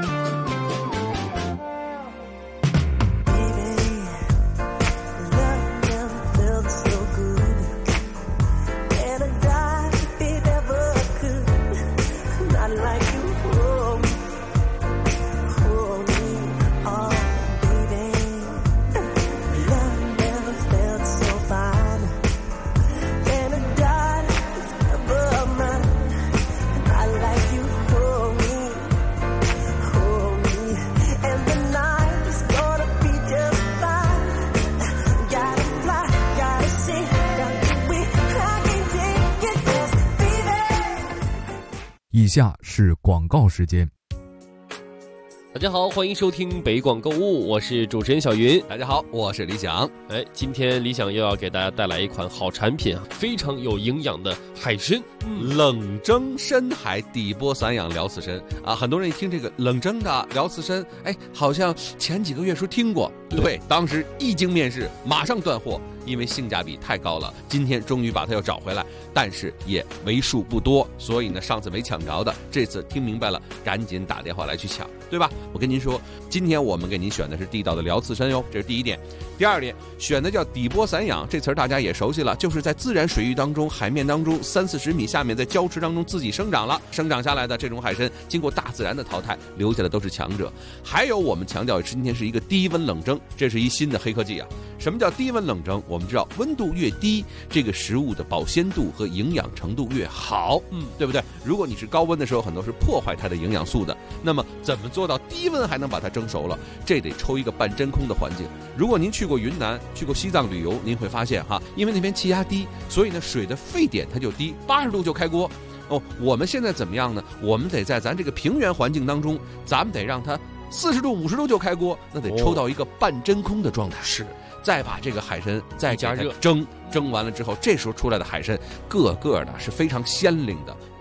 以下是广告时间。 大家好，欢迎收听北广购物，我是主持人小云。 大家好，我是李想。 今天李想又要给大家带来一款好产品啊，非常有营养的海参， 冷蒸深海底波散养辽刺参啊。很多人一听这个冷蒸的辽刺参，好像前几个月说听过，对，当时一经面世，马上断货。因为性价比太高了，今天终于把它又找回来，但是也为数不多，所以呢，上次没抢着的，这次听明白了，赶紧打电话来去抢，对吧？我跟您说，今天我们给您选的是地道的辽刺参哟，这是第一点。第二点，选的叫底波散养，这词儿大家也熟悉了，就是在自然水域当中、海面当中30-40米下面，在礁池当中自己生长了，生长下来的这种海参，经过大自然的淘汰，留下的都是强者。还有我们强调今天是一个低温冷蒸，这是一新的黑科技啊。什么叫低温冷蒸？我们知道温度越低，这个食物的保鲜度和营养程度越好，对不对？如果你是高温的时候，很多是破坏它的营养素的。那么怎么做到低温还能把它蒸熟了？这得抽一个半真空的环境。如果您去过云南、去过西藏旅游，您会发现哈，因为那边气压低，所以呢水的沸点它就低，80度就开锅。我们现在怎么样呢？我们得在咱这个平原环境当中，咱们得让它40度、50度就开锅，那得抽到一个半真空的状态。是。再把这个海参再加热蒸完了之后，这时候出来的海参个个的是非常鲜灵的，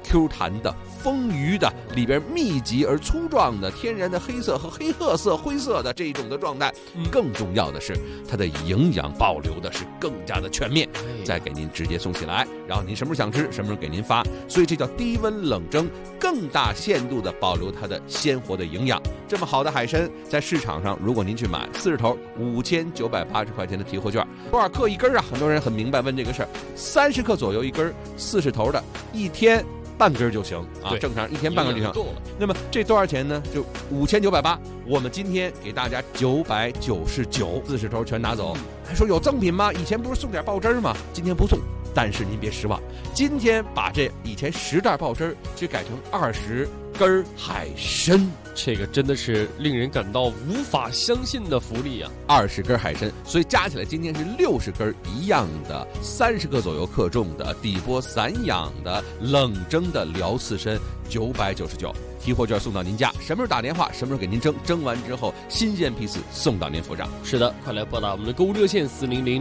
Q 弹的、丰腴的，里边密集而粗壮的天然的黑色和黑褐色、灰色的这种的状态。更重要的是，它的营养保留的是更加的全面，再给您直接送起来，然后您什么时候想吃，什么时候给您发。所以这叫低温冷蒸，更大限度的保留它的鲜活的营养。这么好的海参，在市场上，如果您去买40头，5980块钱的提货券，多少克一根啊？很多人很明白问这个事儿，30克左右一根，40头的，一天半根就行啊，正常一天半根就行。那么这多少钱呢？就5980，我们今天给大家999，40头全拿走。还说有赠品吗？以前不是送点爆汁吗？今天不送。但是您别失望，今天把这以前10袋爆汁就改成20根海参， 这个真的是令人感到无法相信的福利啊 ！20根海参，所以加起来今天是60根一样的，30克左右克重的底波散养的冷蒸的辽刺参，999。提货券送到您家，什么时候打电话，什么时候给您蒸，蒸完之后新鲜批次送到您府上。 是的，快来拨打我们的购物热线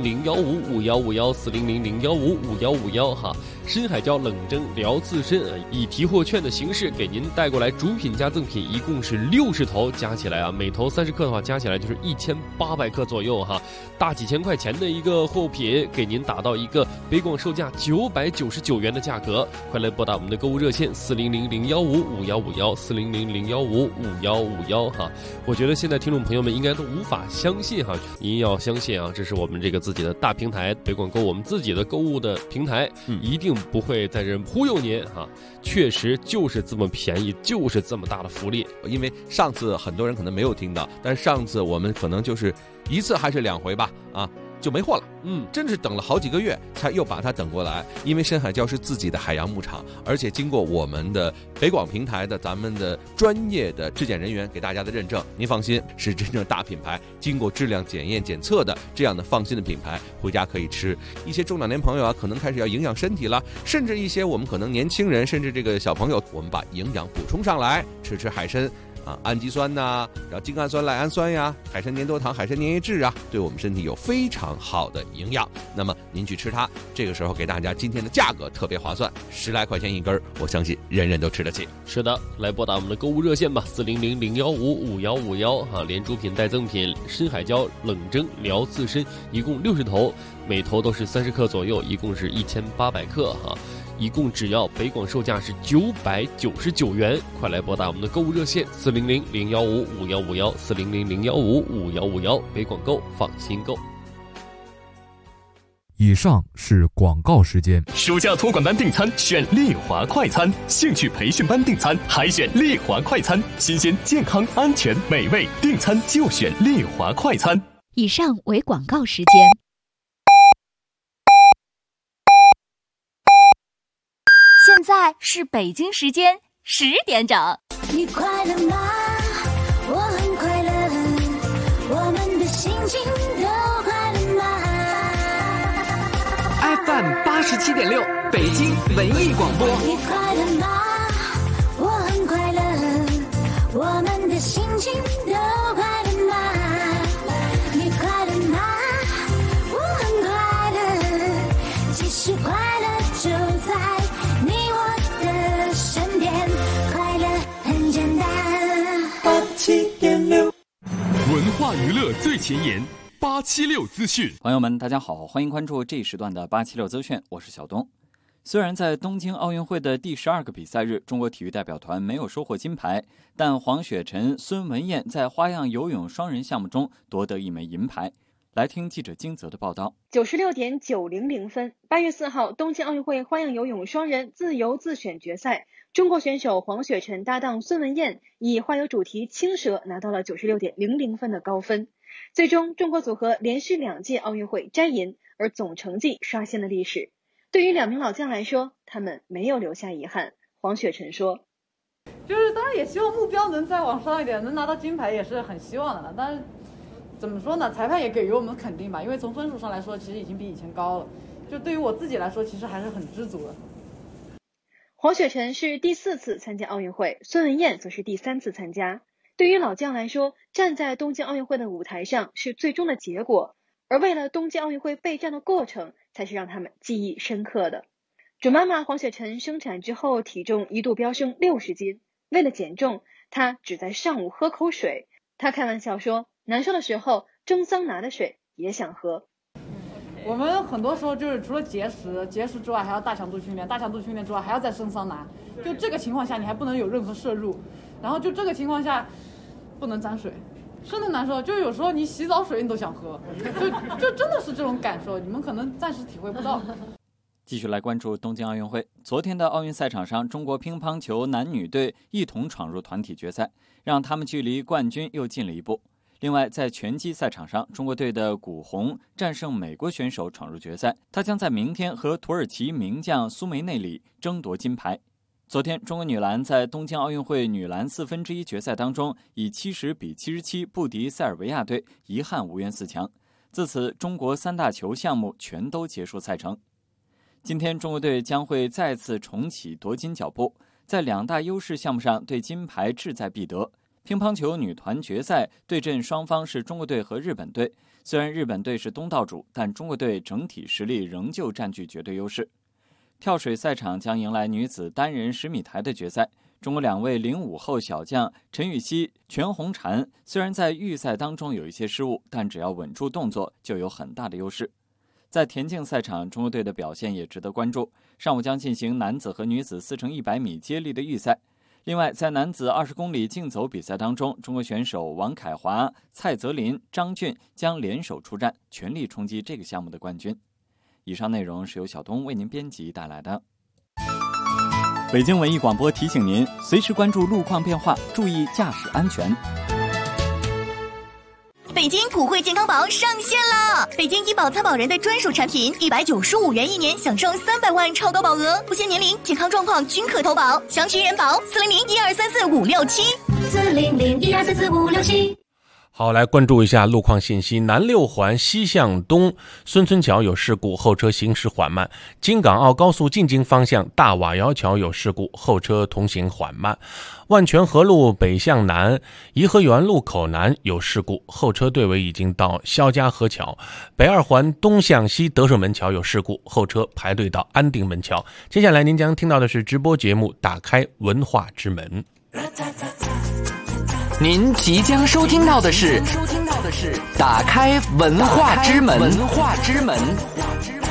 400-015-5151，400-015-5151哈。深海椒冷蒸辽刺参以提货券的形式给您带过来，主品加赠品一共是60头，加起来啊，每头30克的话，加起来就是1800克左右哈，大几千块钱的一个货品，给您打到一个北广售价999元的价格。快来拨打我们的购物热线400-015-5151，400-015-5151哈。我觉得现在听众朋友们应该都无法相信哈，您要相信啊，这是我们这个自己的大平台北广购，我们自己的购物的平台，一定不会在这忽悠您哈，确实就是这么便宜，就是这么大的福利。 因为上次很多人可能没有听到，但是上次我们可能就是1次还是2回吧啊，就没货了。真是等了好几个月才又把它等过来。因为深海礁是自己的海洋牧场，而且经过我们的北广平台的咱们的专业的质检人员给大家的认证，您放心，是真正大品牌，经过质量检验检测的这样的放心的品牌，回家可以吃。一些中老年朋友啊，可能开始要营养身体了，甚至一些我们可能年轻人，甚至这个小朋友，我们把营养补充上来，吃海参啊，氨基酸呐，然后精氨酸、赖氨酸呀，海参粘多糖、海参粘液质啊，对我们身体有非常好的营养。那么您去吃它，这个时候给大家今天的价格特别划算，10来块钱一根，我相信人人都吃得起。 是的，来拨打我们的购物热线吧，400-015-5151哈，连主品带赠品，深海礁冷蒸辽刺参一共60头，每头都是30克左右，一共是1800克哈。一共只要北广售价是999元，快来拨打我们的购物热线400-015-5151，400-015-5151，北广购，放心购。 以上是广告时间。 暑假托管班订餐选丽华快餐，兴趣培训班订餐还选丽华快餐，新鲜、健康、安全、美味，订餐就选丽华快餐。 以上为广告时间。 现在是北京时间10点整。 你快乐吗？我很快乐，我们的心情都快乐吗 ？FM 87.6，北京文艺广播。 你快乐吗？我很快乐，我们的心情都快乐吗？你快乐吗？我很快乐，其实快乐就在你我的身边，快乐很简单。87.6， 文化娱乐最前沿，876资讯。 朋友们，大家好，欢迎关注这一时段的876资讯，我是小东。虽然在东京奥运会的第12个比赛日，中国体育代表团没有收获金牌，但黄雪辰、孙文燕在花样游泳双人项目中夺得1枚银牌。来听记者金泽的报道。 96.900分，8月4号，东京奥运会花样游泳双人自由自选决赛，中国选手黄雪辰搭档孙文燕以花游主题青蛇拿到了96.00分的高分。最终，中国组合连续2届奥运会摘银，而总成绩刷新了历史。对于2名老将来说，他们没有留下遗憾。黄雪辰说：“ 就是当然也希望目标能再往上一点，能拿到金牌也是很希望的了。但是怎么说呢？裁判也给予我们肯定吧，因为从分数上来说，其实已经比以前高了。就对于我自己来说，其实还是很知足的。” 黄雪辰是第4次参加奥运会，孙文燕则是第3次参加。对于老将来说，站在东京奥运会的舞台上是最终的结果，而为了东京奥运会备战的过程，才是让他们记忆深刻的。 准妈妈黄雪晨生产之后体重一度飙升60斤，为了减重，她只在上午喝口水。她开玩笑说，难受的时候蒸桑拿的水也想喝。 我们很多时候就是除了节食之外，还要大强度训练，大强度训练之外还要再蒸桑拿。就这个情况下，你还不能有任何摄入，然后就这个情况下不能沾水，真的难受。就有时候你洗澡水你都想喝，就真的是这种感受，你们可能暂时体会不到。 继续来关注东京奥运会。昨天的奥运赛场上，中国乒乓球男女队一同闯入团体决赛，让他们距离冠军又近了一步。另外，在拳击赛场上，中国队的古红战胜美国选手闯入决赛，他将在明天和土耳其名将苏梅内里争夺金牌。昨天，中国女篮在东京奥运会女篮1/4决赛当中，以70比77不敌塞尔维亚队，遗憾无缘4强。自此，中国3大球项目全都结束赛程。今天，中国队将会再次重启夺金脚步，在2大优势项目上对金牌志在必得。乒乓球女团决赛对阵双方是中国队和日本队，虽然日本队是东道主，但中国队整体实力仍旧占据绝对优势。跳水赛场将迎来女子单人10米台的决赛，中国2位05后小将陈芋汐、全红婵虽然在预赛当中有一些失误，但只要稳住动作就有很大的优势。在田径赛场，中国队的表现也值得关注。上午将进行男子和女子4×100米接力的预赛。另外，在男子20公里竞走比赛当中，中国选手王凯华、蔡泽林、张俊将联手出战，全力冲击这个项目的冠军。以上内容是由小东为您编辑带来的。北京文艺广播提醒您，随时关注路况变化，注意驾驶安全。 北京普惠健康宝上线了！北京医保参保人的专属产品，195元1年，享受300万超高保额，不限年龄、健康状况均可投保。详询人保400-1234-567，400-1234-567。 好，来关注一下路况信息。南6环西向东孙村桥有事故，后车行驶缓慢。京港澳高速进京方向大瓦窑桥有事故，后车通行缓慢。万泉河路北向南颐和园路口南有事故，后车队尾已经到肖家河桥。北2环东向西德胜门桥有事故，后车排队到安定门桥。接下来您将听到的是直播节目《打开文化之门》。 您即将收听到的是打开文化之门。